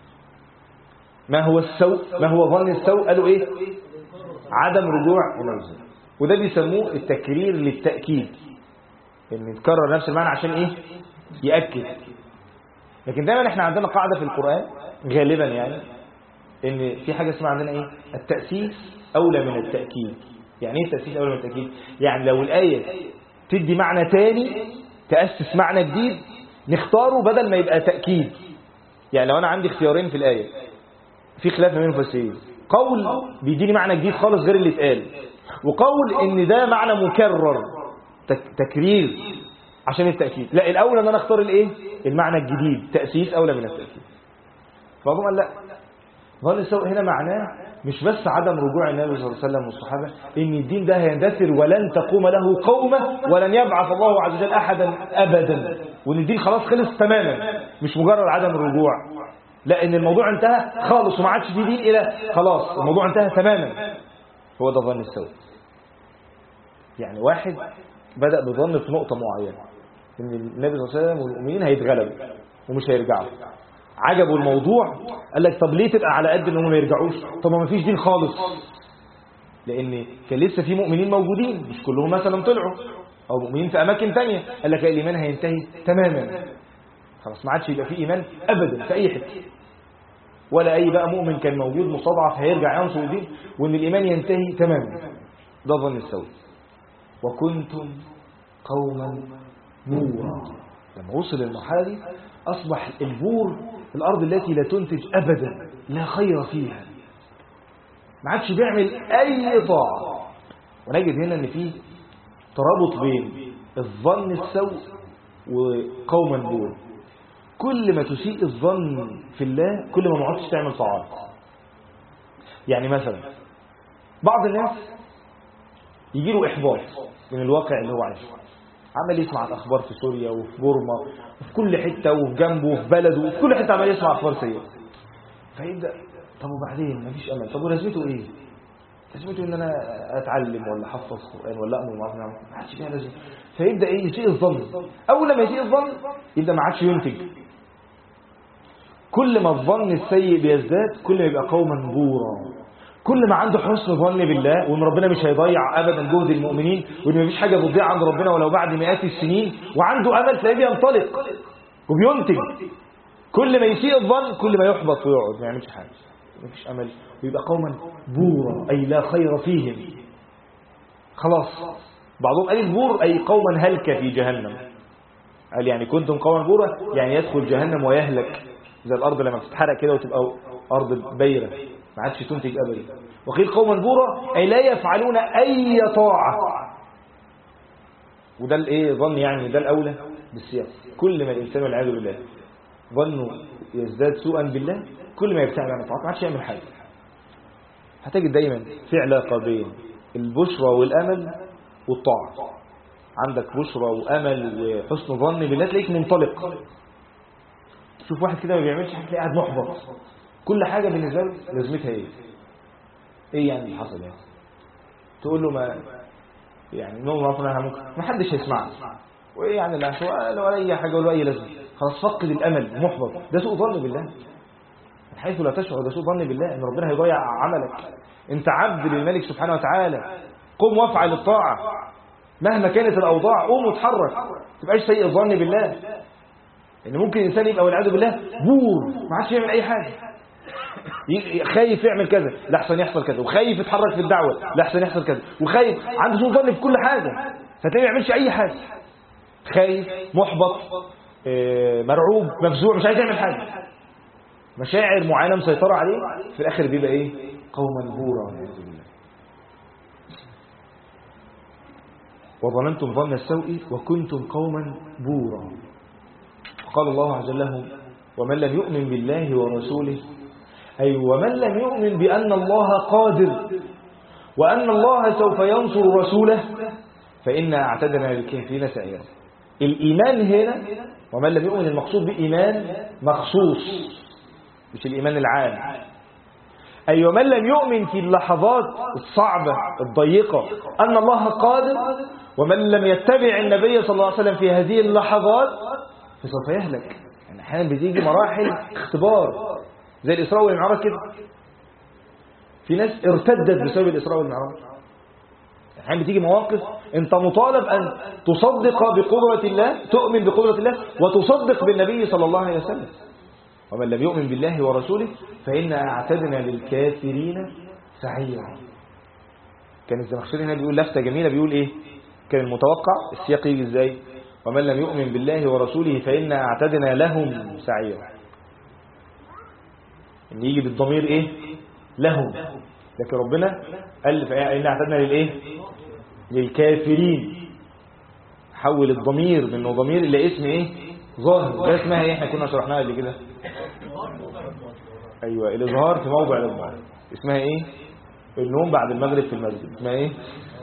[SPEAKER 1] ما هو السوء؟ ما هو ظن السوء؟ قالوا إيه؟ عدم رجوع النبي، وده بيسموه التكرير للتأكيد، إن يتكرر نفس المعنى عشان إيه؟ يأكد. لكن دايما إحنا عندنا قاعدة في القرآن غالبا يعني إن في حاجة اسمها عندنا إيه؟ التأسيس أولى من التأكيد. يعني إيه التأسيس أولى من التأكيد؟ يعني لو الآية تدي معنى تاني تأسس معنى جديد نختاره بدل ما يبقى تأكيد. يعني لو أنا عندي اختيارين في الآية في خلاف بين المفسرين، قول بيديني معنى جديد خالص غير اللي اتقال، وقول إن ده معنى مكرر تكرير عشان التأكيد. لا الأولى أن أنا أختار الإيه؟ المعنى الجديد، تأسيس أولى من التأكيد. بعضهم قال لا، ظن السوء هنا معناه مش بس عدم رجوع النبي صلى الله عليه وسلم والصحابة، إن الدين ده هيندثر ولن تقوم له قومة ولن يبعث الله عز وجل أحدا أبدا، وإن الدين خلاص خلص تماما، مش مجرد عدم الرجوع، لا إن الموضوع انتهى خالص وما عادش في دين إلى خلاص الموضوع انتهى تماما. هو ده ظن السوء. يعني واحد بدأ بظن في نقطة معينة إن النبي صلى الله عليه وسلم والمؤمنين هيتغلبوا ومش هيرجعوا، عجبوا الموضوع قال لك طب ليه تبقى على قد ان هم ما يرجعوش؟ طب ما فيش دين خالص، لان كان لسه في مؤمنين موجودين مش كلهم مثلا طلعوا، او مؤمنين في اماكن تانية. قال لك الايمان هينتهي تماما خلاص، ما عادش يبقى في ايمان ابدا في اي حته، ولا اي بقى مؤمن كان موجود مستضعف هيرجع ينصر الدين، وان الايمان ينتهي تماما. ده ظن السوء. وكنتم قوما بورا. لما وصل للمرحله دي اصبح البور الأرض التي لا تنتج أبدا، لا خير فيها، ما عادش بيعمل أي طاعة. ونجد هنا أن فيه ترابط بين الظن السوء وقوما بور. كل ما تسيء الظن في الله كل ما عادش تعمل طاعات. يعني مثلا بعض الناس يجي له إحباط من الواقع اللي هو عايشه، عمال يسمع الأخبار في سوريا وفي بورما وفي كل حتة وفي جنبه وفي بلده وفي كل حتة عمال يسمع أخبار سيئة، فيبدأ طب وبعدين مفيش أمل، طب ولازمته إيه؟ لازمته إن أنا أتعلم ولا أحفظ قرآن ولا أأمر بالمعروف والنهي عن المنكر؟ ما عادش فيها لازمة. فيبدأ إيه؟ يسيء الظن. أول لما يسيء الظن يبدأ ما عادش ينتج. كل ما الظن السيء بيزداد كل ما يبقى قوما بورا. كل ما عنده حسن ظن بالله وان ربنا مش هيضيع ابدا جهد المؤمنين، وان مفيش حاجه بتضيع عند ربنا ولو بعد مئات السنين، وعنده امل تلاقيه بينطلق وبينتج. كل ما يسيء الظن كل ما يحبط ويقعد ما يعملش حاجه، مفيش امل، ويبقى قوما بورا اي لا خير فيهم. خلاص. بعضهم قال البور اي قوما هلك في جهنم، قال يعني كنتم قوما بورا يعني يدخل جهنم ويهلك، زي الارض لما بتتحرق كده وتبقى ارض بيره ما عادش تنتج أبدا. وقيل قوما بورا أي لا يفعلون أي طاعة. وده الايه ظن يعني ده الأولى بالسياق. كل ما الإنسان والعياذ بالله ظنه يزداد سوءا بالله كل ما يبتعد عن الطاعات ما عادش يعمل حاجة. هتجد دايما في علاقة بين البشرى والأمل والطاعة. عندك بشرى وأمل وحسن ظن بالله تلاقيك منطلق. تشوف واحد كده ما بيعملش حاجة قاعد محبط، كل حاجة بالنسبة له لازمتها ايه يعني اللي حصل يعني. تقول له ما يعني نوم رفنا ممكن ما حدش هيسمعك، وايه يعني لو اي حاجة ولا اي لازمه، خلاص فقد الامل محبط. ده سوء ظن بالله من حيث لا تشعر. ده سوء ظن بالله ان ربنا هيضيع عملك. انت عبد للملك سبحانه وتعالى، قم وافعل الطاعة مهما كانت الاوضاع، قوم واتحرك. ما تبقاش سيء الظن بالله. ان ممكن الانسان يبقى والعياذ بالله بور ما عادش يعمل اي حاجه، خايف يعمل كذا لاحسن يحصل كذا، وخايف يتحرك في الدعوه لاحسن يحصل كذا، وخايف عنده سوء ظن في كل حاجه، فتلاقيه ما يعملش اي حاجه، خايف محبط مرعوب مفزوع مش عايز يعمل حاجه، مشاعر معينه مسيطره عليه، في الاخر بيبقى ايه؟ قوما بورا والعياذ بالله. وظننتم ظن السوء وكنتم قوما بورا. قال الله عز وجل: ومن لم يؤمن بالله ورسوله، أي ومن لم يؤمن بأن الله قادر وأن الله سوف ينصر رسوله فإنا اعتدنا للكافرين سعيرا. الإيمان هنا ومن لم يؤمن المقصود بإيمان مخصوص مش الإيمان العام. أي ومن لم يؤمن في اللحظات الصعبة الضيقة أن الله قادر، ومن لم يتبع النبي صلى الله عليه وسلم في هذه اللحظات فسوف يهلك. يعني أحيانا بتيجي مراحل اختبار زي الإسراء والمعراج كده، في ناس ارتدت بسبب الإسراء والمعراج. أحيانا بتيجي مواقف أنت مطالب أن تصدق بقدرة الله، تؤمن بقدرة الله وتصدق بالنبي صلى الله عليه وسلم. ومن لم يؤمن بالله ورسوله فإنا أعتدنا للكافرين سعيرا. كان الزمخشري هنا بيقول لفتة جميلة، بيقول إيه؟ كان المتوقع السياق يجي إزاي؟ ومن لم يؤمن بالله ورسوله فإنا أعتدنا لهم سعيرا. إن يجي بالضمير إيه؟ لهم. لكن ربنا قال فإنا أعتدنا للإيه؟ للكافرين. حول الضمير منه ضمير إلى اسم إيه؟ ظاهر. ده اسمها إيه؟ إحنا كنا شرحناها قبل كده. أيوة، الإظهار في موضع الإضمار. اسمها إيه؟ النوم بعد المغرب في المسجد. اسمها إيه؟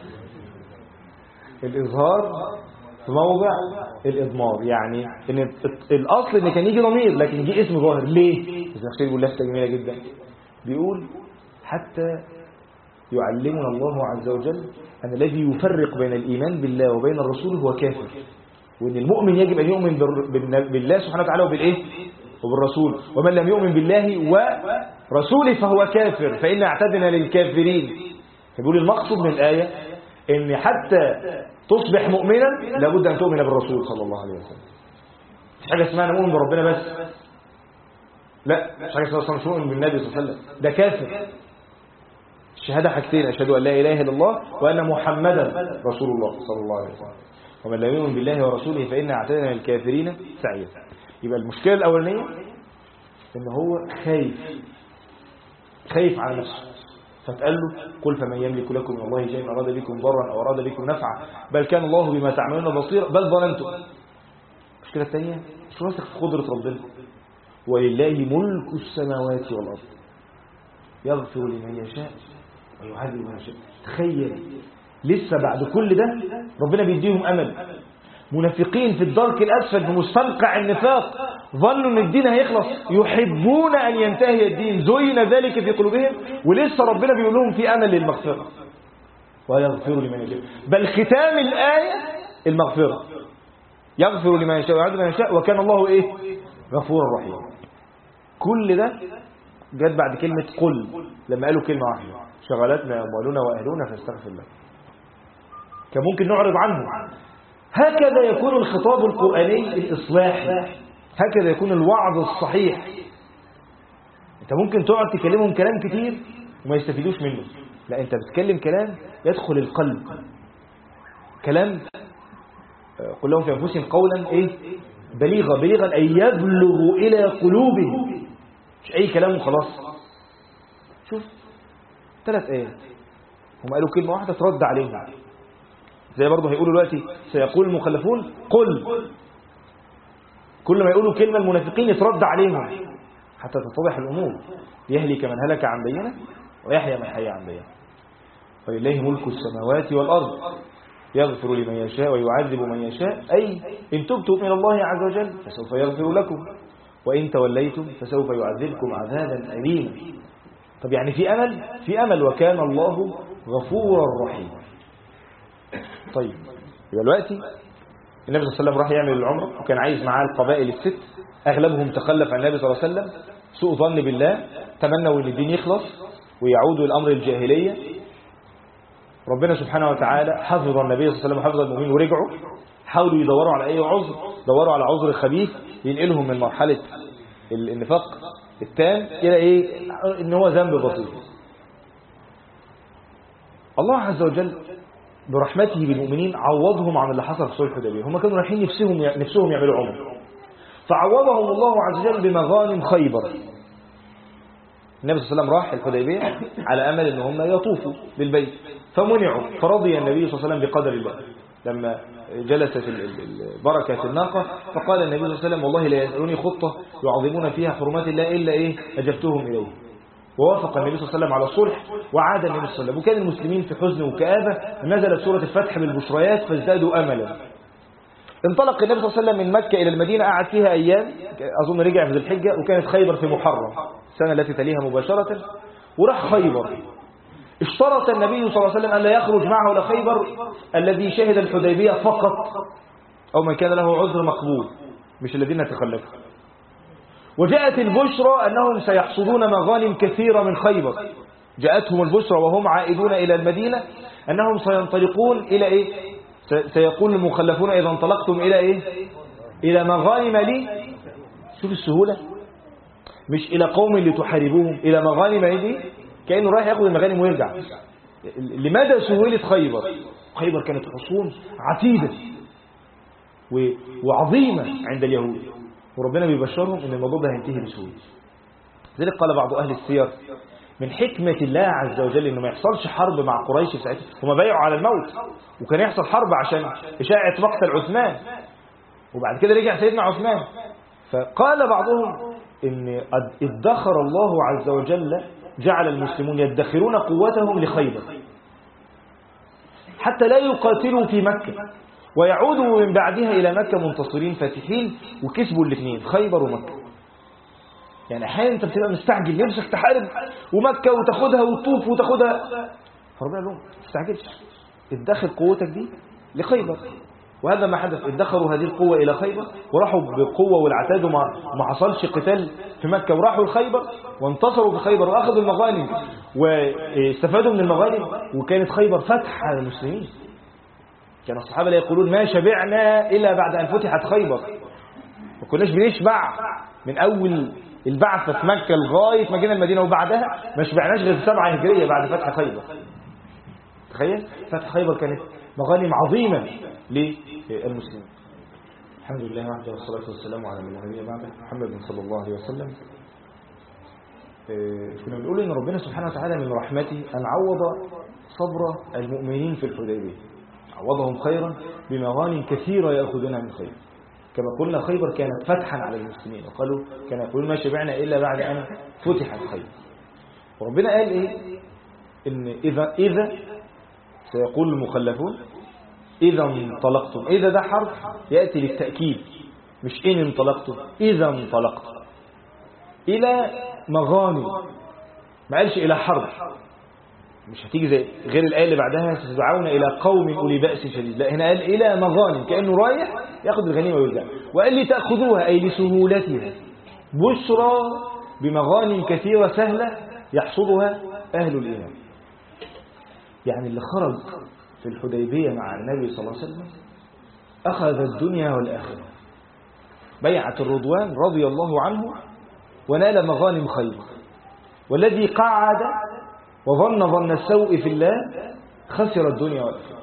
[SPEAKER 1] الإظهار في موضع الإضمار. يعني إن الأصل إن كان يجي ضمير لكن جه اسم ظاهر. ليه؟ الزمخشري بيقول لفتة جميلة جدا، بيقول حتى يعلمنا الله عز وجل أن الذي يفرق بين الإيمان بالله وبين الرسول هو كافر، وأن المؤمن يجب أن يؤمن بالله سبحانه وتعالى وبالإيه؟ وبالرسول. ومن لم يؤمن بالله ورسوله فهو كافر فإن اعتدنا للكافرين. فبيقول المقصود من الآية إن حتى تصبح مؤمنا لابد أن تؤمن بالرسول صلى الله عليه وسلم. مش حاجة اسمها نؤمن بربنا بس، لا، مش حاجة اسمها مش مؤمن بالنبي صلى الله عليه وسلم، ده كافر. الشهادة حاجتين: أشهد أن لا إله إلا الله وأن محمدا رسول الله صلى الله عليه وسلم. ومن لم يؤمن بالله ورسوله فإن اعتدنا للكافرين سعيرا. يبقى المشكلة الأولانية إن هو خايف على نفسه، فتقال له: قل فمن يملك لكم من الله شيئا أراد بكم ضرا أو أراد بكم نفعا بل كان الله بما تعملون بصيرا بل ظننتم. المشكلة الثانية مش واثق في قدرة ربنا. ولله ملك السماوات والأرض يغفر لمن يشاء ويعذب من يشاء. تخيل لسه بعد كل ده ربنا بيديهم أمل. منافقين في الدرك الأسفل في مستنقع النفاق ظنوا أن الدين هيخلص، يحبون أن ينتهي الدين، زين ذلك في قلوبهم، ولسه ربنا بيقول لهم في أمل للمغفرة ويغفر لمن يشاء. بل ختام الآية المغفرة، يغفر لمن يشاء ويعذب من يشاء وكان الله إيه؟ غفورا رحيما. كل ده جت بعد كلمة قل، لما قالوا كلمة واحدة: شغلتنا أموالنا وأهلنا فاستغفر لنا. كان ممكن نعرض عنه. هكذا يكون الخطاب القرآني الإصلاحي، هكذا يكون الوعظ الصحيح. انت ممكن تقعد تكلمهم كلام كتير وما يستفيدوش منه، لا، انت بتتكلم كلام يدخل القلب، كلام قل لهم في أنفسهم قولا ايه؟ بليغا أي يبلغ إلى قلوبهم. مش أي كلام وخلاص، شوف 3 آيات هم قالوا كلمة واحدة ترد عليهم، زي برضه هيقولوا دلوقتي سيقول المخلفون قل، كل ما يقولوا كلمة المنافقين يترد عليهم حتى تتضح الأمور، يهلك من هلك عن بينة ويحيى من حي عن بينة. فلله ملك السماوات والأرض يغفر لمن يشاء ويعذب من يشاء، أي إن تبتم إلى الله عز وجل فسوف يغفر لكم وإن توليتم فسوف يعذبكم عذابا أليما. طب يعني في أمل وكان الله غفورا رحيما. طيب يبقى دلوقتي النبي صلى الله عليه وسلم راح يعمل العمرة وكان عايز معاه القبائل ال6، أغلبهم تخلف عن النبي صلى الله عليه وسلم، سوء ظن بالله، تمنوا أن الدين يخلص ويعودوا الأمر الجاهلية. ربنا سبحانه وتعالى حفظ النبي صلى الله عليه وسلم وحفظ المؤمنين ورجعوا حاولوا يدوروا على أي عذر، دوروا على عذر خبيث ينقلهم من مرحلة النفاق التام إلى إن هو ذنب بسيط. الله عز وجل برحمته بالمؤمنين عوضهم عن اللي حصل في صلح الحديبية. هم كانوا رايحين نفسهم يعملوا عمره، فعوضهم الله عز وجل بمغانم خيبر. النبي صلى الله عليه وسلم راح الحديبية على أمل أن هم يطوفوا بالبيت فمنعوا، فرضي النبي صلى الله عليه وسلم بقدر الله. لما جلست بركة الناقة فقال النبي صلى الله عليه وسلم والله لا يسألوني خطة يعظمون فيها حرمات الله إلا أجبتهم إليه. ووافق النبي صلى الله عليه وسلم على الصلح وعاد النبي صلى الله عليه وسلم، وكان المسلمين في حزن وكآبة. نزلت سورة الفتح بالبشريات فازدادوا أملا. انطلق النبي صلى الله عليه وسلم من مكة إلى المدينة، قعد فيها أيام، أظن رجع في ذي الحجة، وكانت خيبر في محرم السنة التي تليها مباشرة، وراح خيبر. اشترط النبي صلى الله عليه وسلم أن لا يخرج معه لخيبر الذي شهد الحديبية فقط أو من كان له عذر مقبول، مش الذين تخلفوا. وجاءت البشرى أنهم سيحصدون مغانم كثيرة من خيبر. جاءتهم البشرى وهم عائدون إلى المدينة أنهم سينطلقون إلى سيقول المخلفون إذا انطلقتم إلى إلى مغانم لي. شوف السهولة، مش إلى قوم لتحاربوهم، إلى مغانم لي، كأنه رايح يأخذ المغانم ويرجع. لماذا سهولة خيبر؟ خيبر كانت حصون عتيدة وعظيمة عند اليهود، وربنا بيبشرهم ان الموضوع ده هينتهي بسهوله. لذلك قال بعض اهل السير من حكمه الله عز وجل انه ما يحصلش حرب مع قريش في ساعتها، هم بايعوا على الموت وكان يحصل حرب عشان اشاعه مقتل عثمان، وبعد كده رجع سيدنا عثمان. فقال بعضهم ان ادخر الله عز وجل، جعل المسلمون يدخرون قوتهم لخيبر حتى لا يقاتلوا في مكه ويعودوا من بعدها إلى مكة منتصرين فاتحين، وكسبوا الاثنين خيبر ومكة. يعني أحيانا أنت بتبقى مستعجل نفسك تحارب ومكة وتاخدها وتطوف وتاخدها، فربنا لهم ما تستعجلش، ادخر قوتك دي لخيبر. وهذا ما حدث، ادخروا هذه القوة إلى خيبر وراحوا بقوة والعتاد، وما حصلش قتال في مكة، وراحوا لخيبر وانتصروا في خيبر وأخذوا المغانم واستفادوا من المغانم، وكانت خيبر فتح على المسلمين. كان الصحابة لا يقولون ما شبعنا إلا بعد أن فتحت خيبر، ما كناش بنشبع من أول البعثة في مكة لغاية ما جينا المدينة، وبعدها ما شبعناش غير 7 هجرية بعد فتح خيبر. تخيل فتح خيبر كانت مغانم عظيمة للمسلمين. الحمد لله وحده والصلاة والسلام على من لا نبي بعده محمد صلى الله عليه وسلم. كنا بنقول إن ربنا سبحانه وتعالى من رحمته أن عوض صبر المؤمنين في الحديبية، عوضهم خيرا بمغانم كثيرة يأخذونها من خير. كما قلنا خيبر كانت فتحا على المسلمين، وقالوا كان يقولون ما شبعنا إلا بعد أن فتحت خيبر. وربنا قال إن إذا سيقول المخلفون إذا انطلقتم، إذا ده حرف يأتي للتأكيد، مش إن انطلقتم، إذا انطلقتم إلى مغانم، ما قالش إلى حرب، مش هتيجي زي غير الآية اللي بعدها ستدعون إلى قوم أولي بأس شديد، لا هنا قال إلى مغانم، كأنه رايح يأخذ الغنيمة ويرجع. وقال لي تأخذوها أي لسهولتها، بشرى بمغانم كثيرة سهلة يحصدها أهل الإيمان. يعني اللي خرج في الحديبية مع النبي صلى الله عليه وسلم أخذ الدنيا والآخرة، بيعة الرضوان رضي الله عنه ونال مغانم خير. والذي قعد وظن السوء في الله خسر الدنيا والآخرة.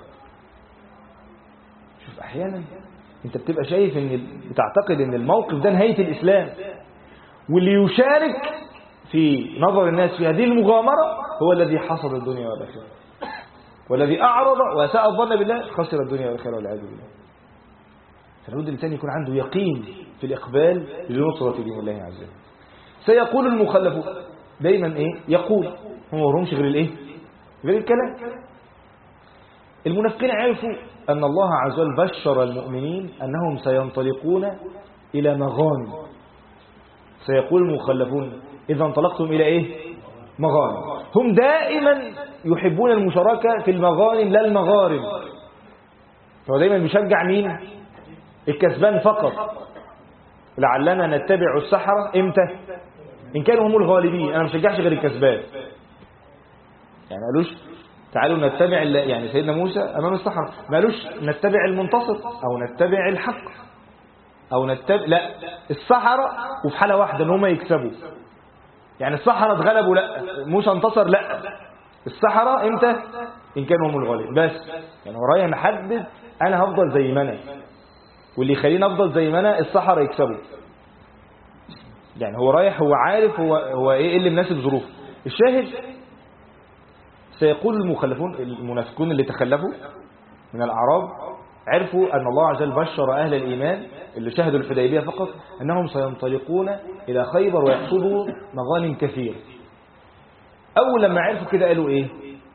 [SPEAKER 1] شوف أحيانا أنت بتبقى شايف بتعتقد أن الموقف ده نهاية الإسلام، واللي يشارك في نظر الناس في هذه المغامرة هو الذي حصد الدنيا والآخرة، والذي أعرض وأساء الظن بالله خسر الدنيا والآخرة والعياذ بالله. فالعود الإنسان يكون عنده يقين في الإقبال لنصرة دين الله عز وجل. سيقول المخلفون دايما إيه؟ يقول هم ورهمش غير الإيه؟ غير الكلام. المنافقين عرفوا أن الله عز وجل بشر المؤمنين أنهم سينطلقون إلى مغانم. سيقول المخلفون إذا انطلقتم إلى إيه؟ مغانم. هم دائما يحبون المشاركة في المغانم لا المغارم. هو دائما بيشجع مين؟ الكسبان فقط. لعلنا نتبع السحرة إمتى؟ إن كانوا هم الغالبين. أنا مشجعش غير الكسبان. يعني قالوش تعالوا نتبع يعني سيدنا موسى أمام السحرة، ما قالوش نتبع المنتصر أو نتبع الحق أو نتبع، لا، السحرة وفي حالة واحدة إن هم يكسبوا. يعني السحرة اتغلبوا، لا، موسى انتصر، لا، السحرة إمتى؟ إن كانوا هم الغالبين بس. يعني ورايا محدد أنا هفضل زي ما أنا، واللي يخليني أفضل زي ما أنا السحرة يكسبوا. يعني هو رايح، هو عارف هو إيه اللي مناسب ظروفه. الشاهد سيقول المخلفون المنافقون اللي تخلفوا من الأعراب عرفوا أن الله عز وجل بشر أهل الإيمان اللي شهدوا الحديبية فقط أنهم سينطلقون إلى خيبر ويحصدوا مغانم كثير. أول لما عرفوا كده قالوا إيه؟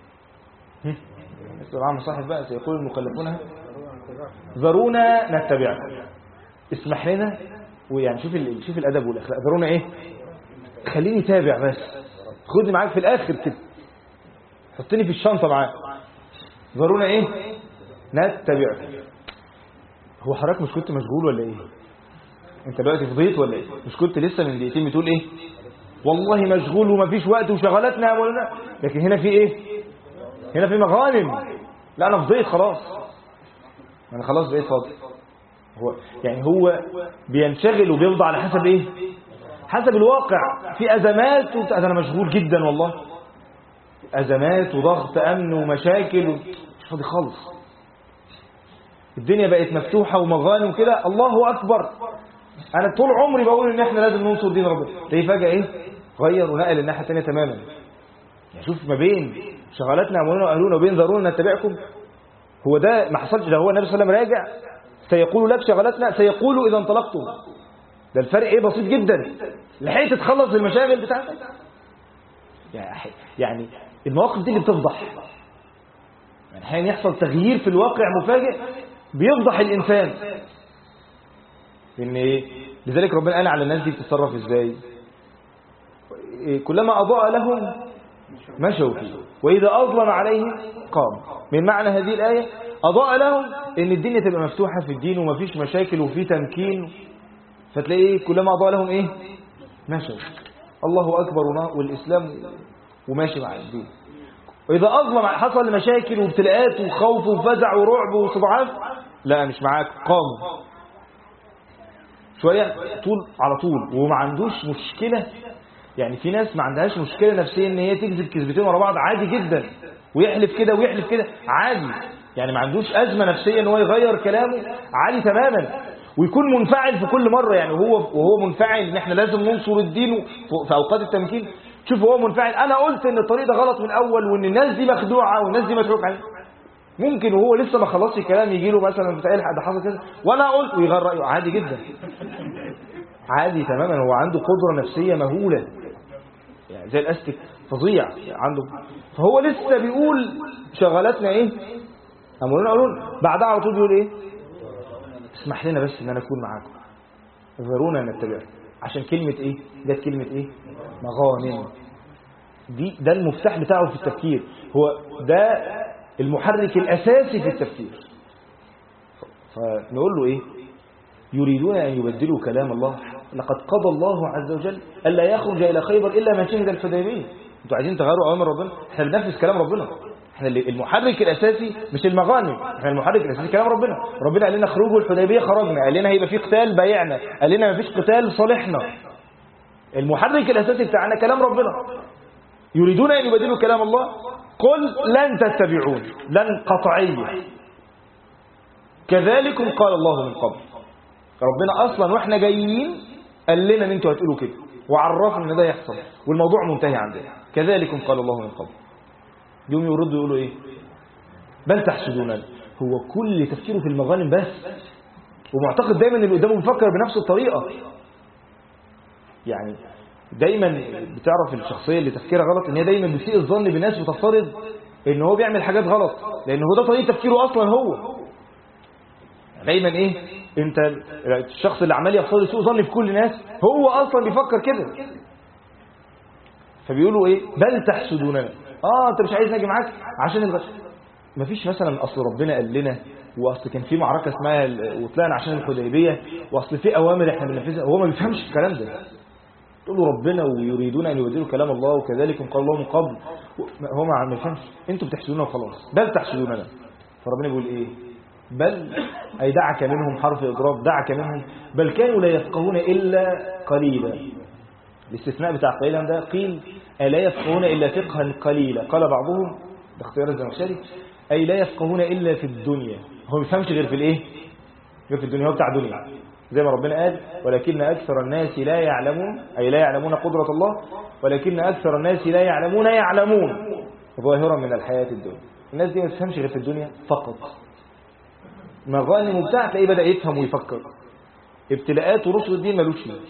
[SPEAKER 1] معهم صاحب بقى. سيقول المخلفون ذرونا نتبعكم، اسمح لنا، ويعني شوف الأدب والأخلاق. ذرونا إيه؟ خليني تابع بس، خدني معاك في الآخر كده، حطني في الشنطة معاك. ذرونا إيه؟ نتبعكم. هو حضرتك مش كنت مشغول ولا إيه؟ أنت دلوقتي فضيت ولا إيه؟ مش كنت لسه من دقيقتين بتقول إيه؟ والله مشغول ومفيش وقت وشغلتنا أولنا، لكن هنا في إيه؟ هنا في مغانم. لا أنا فضيت خلاص، أنا خلاص بقيت فاضي. هو بينشغل وبيفضى على حسب إيه؟ حسب الواقع. في أزمات أنا مشغول جدا والله، أزمات وضغط أمن ومشاكل مش فاضي خالص. الدنيا بقت مفتوحة ومغانم كده، الله أكبر. أنا طول عمري بقول إن إحنا لازم ننصر دين ربنا، ليه فجأة إيه؟ غير ونقل الناحية التانية تماما. يعني شوف ما بين شغلاتنا أموالنا وأهلنا وبين ضرورنا نتبعكم. هو ده ما حصلش، ده هو النبي صلى الله عليه وسلم راجع سيقول لك شغلاتنا، سيقول إذا انطلقتم. ده الفرق إيه؟ بسيط جدا. لحقت تخلص المشاغل بتاعتك. يعني المواقف دي اللي بتفضح. يعني حين يحصل تغيير في الواقع مفاجئ بيفضح الإنسان. إن لذلك ربنا قال على الناس دي بتتصرف إزاي؟ كلما أضاء لهم مشوا فيه وإذا أظلم عليهم قام. من معنى هذه الآية أضاء لهم إن الدنيا تبقى مفتوحة في الدين ومفيش مشاكل وفي تمكين، فتلاقي كلما أضاء لهم إيه؟ مشوا. الله أكبر والإسلام وماشي مع الدين. وإذا أظلم حصل مشاكل وابتلاءات وخوف وفزع ورعب واستضعاف، لا مش معاك، قاموا شوية طول على طول. وما عندوش مشكلة. يعني في ناس ما عندهاش مشكلة نفسية ان هي تكذب كذبتين ورا بعض عادي جدا، ويحلف كده ويحلف كده عادي. يعني ما عندوش أزمة نفسية ان هو يغير كلامه عادي تماما، ويكون منفعل في كل مرة. يعني وهو منفعل ان احنا لازم ننصر الدين في أوقات التمكين. شوف هو منفعل، انا قلت ان الطريق ده غلط من اول، وان الناس دي مخدوعة والناس دي متروك عليها. ممكن وهو لسه ما خلصش الكلام يجي له مثلا بتاع ده حصل كده وانا قلت، ويغير رأيه عادي جدا، عادي تماما. هو عنده قدرة نفسية مهولة، يعني زي الاستك فظيع عنده. فهو لسه بيقول شغلاتنا ايه؟ امرنا قالون. بعدها على طول بيقول ايه؟ اسمح لنا بس ان انا اكون معاكم، ذرونا نتبع. عشان كلمة ايه؟ جت كلمة ايه؟ مغانم. ده المفتاح بتاعه في التفكير، هو ده المحرك الاساسي في التفكير. فنقول له ايه؟ يريدون ان يبدلوا كلام الله. لقد قضى الله عز وجل الا يخرج الى خيبر الا من شهد الحديبيه. انتوا عايزين تغيروا اوامر ربنا؟ احنا بننفذ كلام ربنا. احنا المحرك الاساسي مش المغانم، احنا المحرك الاساسي كلام ربنا. ربنا قال لنا خروجوا الحديبيه، خرجنا. قال لنا هيبقى في قتال، بايعنا. قال لنا مفيش قتال، صالحنا. المحرك الاساسي بتاعنا كلام ربنا. يريدون ان يبدلوا كلام الله. قل لن تتبعون، لن قطعيه. كذلكم قال الله من قبل. ربنا اصلا واحنا جايين قال لنا ان انتوا هتقولوا كده، وعرفوا ان ده يحصل والموضوع منتهي عندنا. كذلكم قال الله من قبل. يوم يردوا يقولوا ايه؟ بل تحسدوننا. هو كل تفكيره في المغانم بس، ومعتقد دايما اللي قدامه بيفكر بنفس الطريقه. يعني دايما بتعرف الشخصيه اللي تفكيرها غلط ان هي دايما بتسيء الظن بالناس وتفترض ان هو بيعمل حاجات غلط، لان هو ده طريقه تفكيره اصلا. هو دايما ايه؟ انت الشخص اللي عمال يفترض سوء ظن في كل الناس هو اصلا بيفكر كده. فبيقولوا ايه؟ بل تحسدوننا. انت مش عايز ناجي معاك عشان مفيش مثلا اصل ربنا قال لنا، واصل كان في معركه اسمها وطلعنا عشان الحديبيه، واصل في اوامر احنا بننفذها. هو ما بيفهمش الكلام ده. تقول له ربنا ويريدون ان يبدلوا كلام الله وكذلك قال الله من قبل. هو ما بيفهمش. انتوا بتحسدونا وخلاص. بل تحسدوننا. فربنا بيقول ايه؟ بل اي دعك منهم حرف اضراب، دعك منهم. بل كانوا لا يفقهون الا قليلا. الاستثناء بتاع قليلا ده قيل الا يفقهون الا فقها قليلا. قال بعضهم ده اختيار الزمخشري اي لا يفقهون الا في الدنيا. هو ما بيفهمش غير في الايه؟ غير في الدنيا. هو بتاع دنيا، زي ما ربنا قال ولكن اكثر الناس لا يعلمون، اي لا يعلمون قدرة الله، ولكن اكثر الناس لا يعلمون ظاهرا من الحياة الدنيا. الناس دي ما تفهمش غير في الدنيا فقط. مغانم وبتاع تلاقيه بدأ يفهم ويفكر. ابتلاءات ورسل الدين ملوش فيه.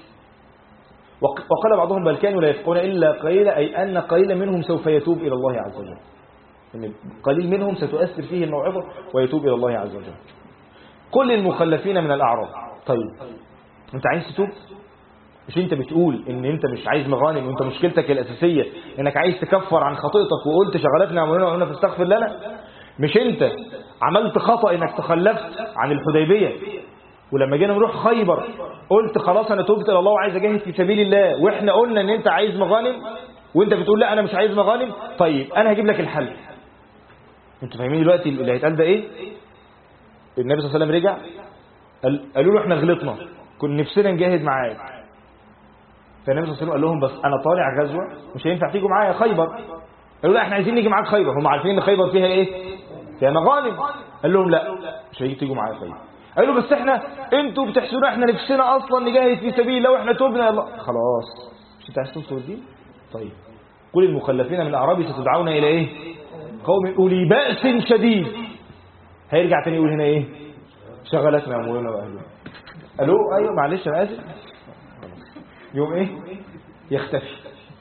[SPEAKER 1] وقال بعضهم بل كانوا لا يفقهون إلا قليلا، أي أن قليلا منهم سوف يتوب إلى الله عز وجل. إن قليل منهم ستؤثر فيه الموعظة ويتوب إلى الله عز وجل. قل للمخلفين من الأعراب. طيب أنت عايز تتوب؟ مش أنت بتقول إن أنت مش عايز مغانم وأنت مشكلتك الأساسية إنك عايز تكفر عن خطيئتك وقلت شغلتنا عملنا وقلنا فاستغفر لنا؟ مش أنت عملت خطأ إنك تخلفت عن الحديبية ولما جينا نروح خيبر قلت خلاص أنا توبت إلى الله وعايز أجاهد في سبيل الله، وإحنا قلنا إن أنت عايز مغانم وأنت بتقول لا أنا مش عايز مغانم؟ طيب أنا هجيب لك الحل. أنتوا فاهمين دلوقتي اللي هيتقال ده إيه؟ النبي صلى الله عليه وسلم رجع قالوا له إحنا غلطنا كنا نفسنا نجاهد معاك. فالنبي صلى الله عليه وسلم قال لهم بس أنا طالع غزوة مش هينفع تيجوا معايا خيبر. قالوا لا إحنا عايزين نيجي معاك خيبر. هم عارفين إن خيبر فيها إيه؟ فيها مغانم. قال لهم لا مش هيجي تيجوا معايا خيبر. قالوا بس احنا انتوا بتحسدونا، احنا نفسنا اصلا نجاهد في سبيل الله واحنا توبنا. الله خلاص مش انت عايز تنصر الدين؟ طيب قل المخلفين من الاعراب ستدعون الى ايه؟ قوم اولي باس شديد. هيرجع تاني يقول هنا ايه؟ شغلتنا امورنا واهلنا. قالوا ايوه معلش انا اسف. يوم ايه؟ يختفي.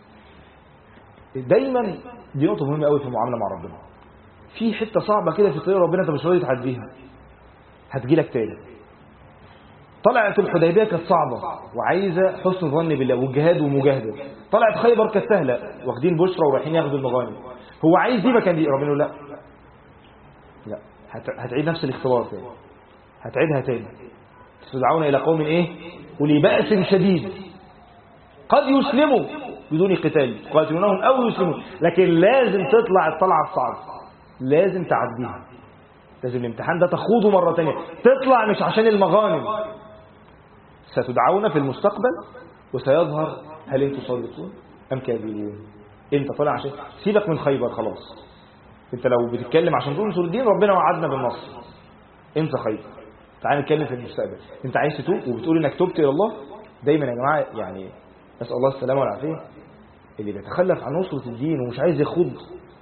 [SPEAKER 1] دايما دي نقطه مهمه قوي في المعامله مع ربنا. في حته صعبه كده في طريق ربنا انت مش راضي تعديها هتجيلك تاني. طلعت الحديبيه كانت صعبه وعايزه حسن ظن بالله والجهاد ومجاهده. طلعت خيبر كانت سهله واخدين بشرى ورايحين ياخدوا المغانم. هو عايز دي مكان دي. ربنا يقول لا لا هتعيد نفس الاختبار تاني، هتعيدها تاني. تدعون الى قوم ايه؟ ولي بأس شديد قد يسلموا بدون قتال تقاتلونهم او يسلمون، لكن لازم تطلع الطلعه الصعبه، لازم تعديها، لازم الامتحان ده تخوضه مرة تانية، تطلع مش عشان المغانم. ستدعون في المستقبل وسيظهر هل انتم صادقون ام كاذبون. انت طالع عشان سيبك من خيبر خلاص. انت لو بتتكلم عشان تنصر الدين ربنا وعدنا بالنصر، انت خيبر. تعال نتكلم في المستقبل. انت عايز تتوب وبتقول انك تبت الى الله. دايما يا جماعه يعني نسال الله السلامه والعافيه. اللي بيتخلف عن نصرة الدين ومش عايز يخوض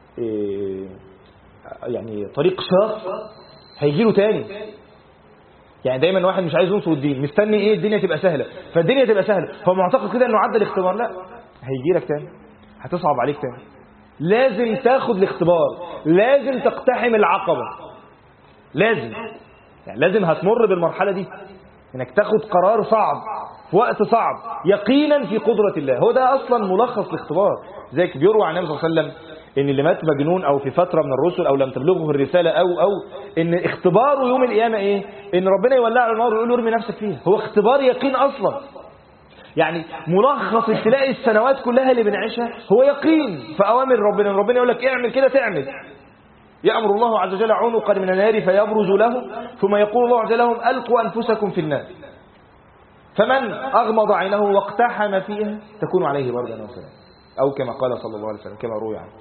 [SPEAKER 1] يعني طريق شاق هيجي له تاني. يعني دايما واحد مش عايز ينصر الدين مستني ايه؟ الدنيا تبقى سهله، فالدنيا تبقى سهله هو معتقد كده انه عدى الاختبار. لا هيجي لك تاني، هتصعب عليك تاني. لازم تاخد الاختبار، لازم تقتحم العقبه، لازم يعني لازم هتمر بالمرحله دي انك تاخد قرار صعب في وقت صعب يقينا في قدره الله. هو ده اصلا ملخص الاختبار. زيك بيروى عن النبي صلى الله عليه وسلم ان اللي مات مجنون او في فتره من الرسل او لم تبلغه الرساله او ان اختباره يوم القيامه ايه؟ ان ربنا يولع على النار ويقول له ارمي نفسك فيها. هو اختبار يقين اصلا. يعني ملخص ابتلاء السنوات كلها اللي بنعيشها هو يقين في اوامر ربنا. ربنا يقول لك اعمل كده تعمل. يأمر الله عز وجل عنقا من النار فيبرز له ثم يقول الله عز وجل لهم القوا انفسكم في النار فمن اغمض عينه واقتحم فيها تكون عليه بردا وسلام، او كما قال صلى الله عليه وسلم كما روي عنه.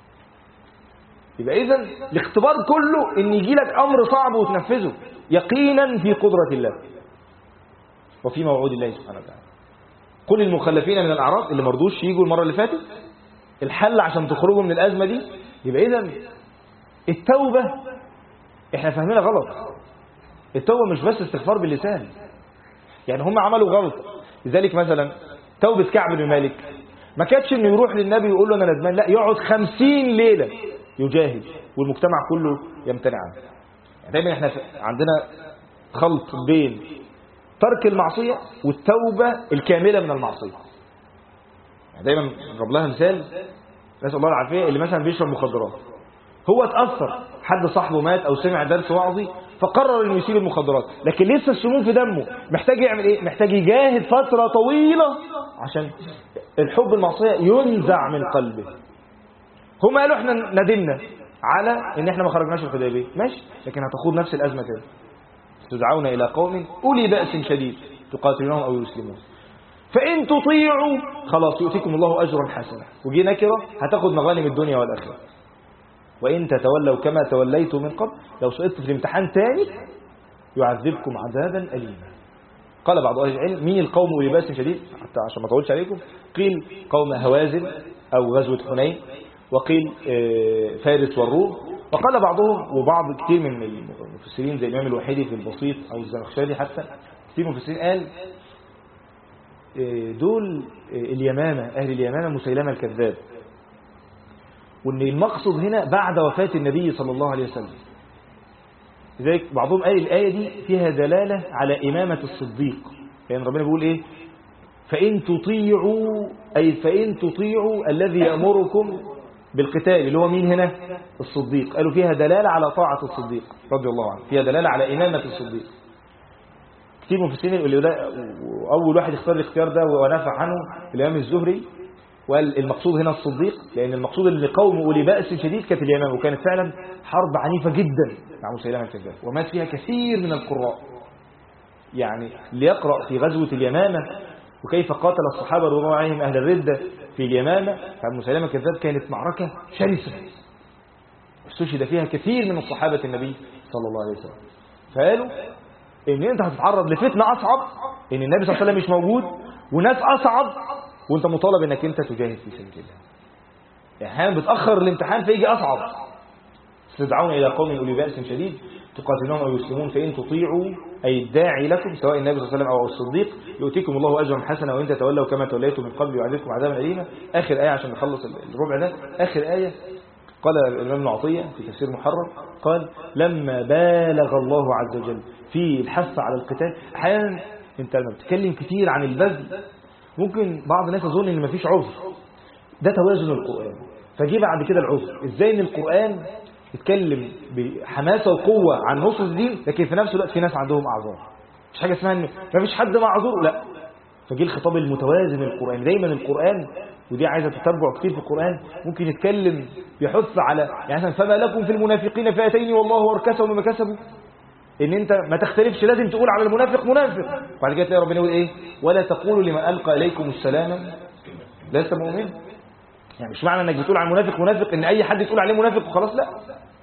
[SPEAKER 1] يبقى اذا الاختبار كله ان يجي لك امر صعب وتنفذه يقينا في قدرة الله وفي موعود الله سبحانه وتعالى. قل المخلفين من الأعراب اللي مرضوش يجوا المرة اللي فاتت الحل عشان تخرجوا من الأزمة دي. يبقى إذا التوبة إحنا فاهمينها غلط. التوبة مش بس استغفار باللسان، يعني هم عملوا غلط. لذلك مثلا توبة كعب بن مالك ما كانتش إنه يروح للنبي ويقول له أنا ندمان، لا، يقعد 50 ليلة يجاهد والمجتمع كله يمتنع عنه. يعني دايما إحنا عندنا خلط بين ترك المعصية والتوبة الكاملة من المعصية. يعني دايما نضرب لها مثال، نسأل الله العافية، اللي مثلا بيشرب مخدرات، هو اتأثر، حد صاحبه مات أو سمع درس وعظي فقرر إنه يسيب المخدرات، لكن لسه السموم في دمه، محتاج يعمل إيه؟ محتاج يجاهد فترة طويلة عشان الحب المعصية ينزع من قلبه. هم قالوا إحنا ندمنا على إن إحنا ما خرجناش الحديبية، ماشي، لكن هتخوض نفس الأزمة تاني. تدعون إلى قوم أولي بأس شديد تقاتلونهم أو يسلمون فإن تطيعوا خلاص يؤتيكم الله أجرا حسنا، وجي نكرة هتاخد مغانم الدنيا والآخرة. وإن تتولوا كما توليتوا من قبل لو سقطت في الامتحان تاني يعذبكم عذابا أليما. قال بعض أهل العلم مين القوم أولي بأس شديد حتى عشان ما أطولش عليكم؟ قيل قوم هوازن أو غزوة حنين، وقيل فارس والروم. وقال بعضهم وبعض كتير من المفسرين زي الإمام الوحيدي في البسيط أو الزمخشري حتى، كتير من المفسرين قال دول اليمامة، أهل اليمامة مسيلمة الكذاب، وأن المقصد هنا بعد وفاة النبي صلى الله عليه وسلم. لذلك بعضهم قال الآية دي فيها دلالة على إمامة الصديق، لأن ربنا بيقول إيه؟ فإن تطيعوا، أي فإن تطيعوا الذي يأمركم بالقتال، اللي هو مين هنا؟ الصديق. قالوا فيها دلالة على طاعة الصديق رضي الله عنه، فيها دلالة على إمامة الصديق. كتير من المفسرين اللي أول واحد اختار الاختيار ده ونافع عنه الإمام الزهري، وقال المقصود هنا الصديق، لأن المقصود اللي قوم أولي بأس شديد كانت اليمامة، وكانت فعلا حرب عنيفة جدا مع مسيلمة الكذاب، ومات فيها كثير من القراء. يعني ليقرأ في غزوة اليمامة وكيف قاتل الصحابة رضي الله عنهم أهل الردة في اليمامة، فمسيلمة الكذاب كانت معركة شرسة استشهد فيها كثير من صحابة النبي صلى الله عليه وسلم. فقالوا إن أنت هتتعرض لفتنة أصعب، إن النبي صلى الله عليه وسلم مش موجود وناس أصعب، وأنت مطالب إنك أنت تجاهد في سبيل الله. يعني أحيانا بتأخر الامتحان فيجي أصعب. تدعون إلى قوم أولي بأس شديد تقاتلونهم أو يسلمون فإن تطيعوا، أي الداعي لكم سواء النبي صلى الله عليه وسلم أو الصديق، يؤتيكم الله أجرا حسنا وإن تتولوا كما توليتم من قبل يعذبكم عذابا أليما. آخر آية عشان نخلص الربع ده، آخر آية قال الإمام ابن عطية في تفسير محرر، قال لما بالغ الله عز وجل في الحث على القتال. أحيانا أنت لما بتتكلم كتير عن البذل ممكن بعض الناس يظن إن مفيش عذر، ده توازن القرآن. فجي بعد كده العذر، إزاي إن القرآن يتكلم بحماسة وقوة عن نصر الدين، لكن في نفس الوقت في ناس عندهم أعذار، مش حاجة اسمها إن مفيش حد معذور، لا. فجي الخطاب المتوازن القرآن. دايما القرآن، ودي عايزة تتبع كتير في القرآن، ممكن يتكلم يحث على يعني مثلا فما لكم في المنافقين فئتين والله أركسهم بما كسبوا، ان انت ما تختلفش، لازم تقول على المنافق منافق. وبعد كده تلاقي ربنا يقول ايه؟ ولا تقولوا لمن القى اليكم السلام لست مؤمن. يعني مش معنى انك بتقول على المنافق منافق ان اي حد تقول عليه منافق وخلاص، لا.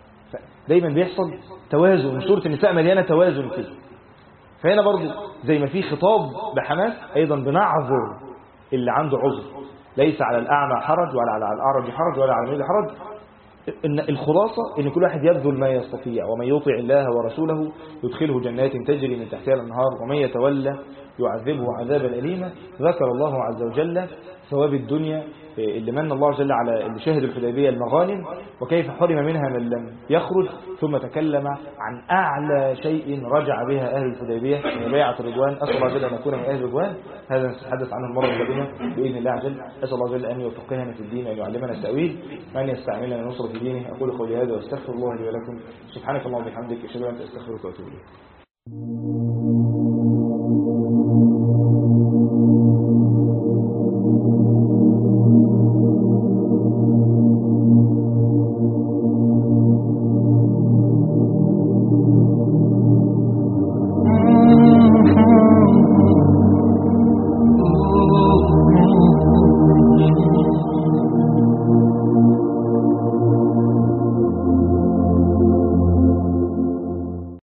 [SPEAKER 1] دايما بيحصل توازن، وسوره النساء مليانه توازن كده. فهنا برضو زي ما في خطاب بحماس، ايضا بنعذر اللي عنده عذر. ليس على الاعمى حرج ولا على الاعرج حرج ولا على المريض حرج. إن الخلاصة إن كل واحد يبذل ما يستطيع، ومن يطع الله ورسوله يدخله جنات تجري من تحتها الأنهار ومن يتولى يعذبه عذابا أليما. ذكر الله عز وجل ثواب الدنيا اللي من الله عز وجل على اللي شهد الحديبية المغانم، وكيف حرم منها من لم يخرج، ثم تكلم عن أعلى شيء رجع بها أهل الحديبية من بيعة الرضوان. أسأل الله عز وجل أن نكون من أهل الرضوان. هذا نتحدث عنه المرة القادمة بإذن الله عز وجل. أسأل الله عز وجل أن يفقهنا في الدين وأن يعلمنا التأويل وأن يستعملنا نصر في دينه. أقول قولي هذا وأستغفر الله لي ولكم. سبحانك اللهم وبحمدك، أشهد أن لا إله إلا أنت، أستغفرك وأتوب إليك.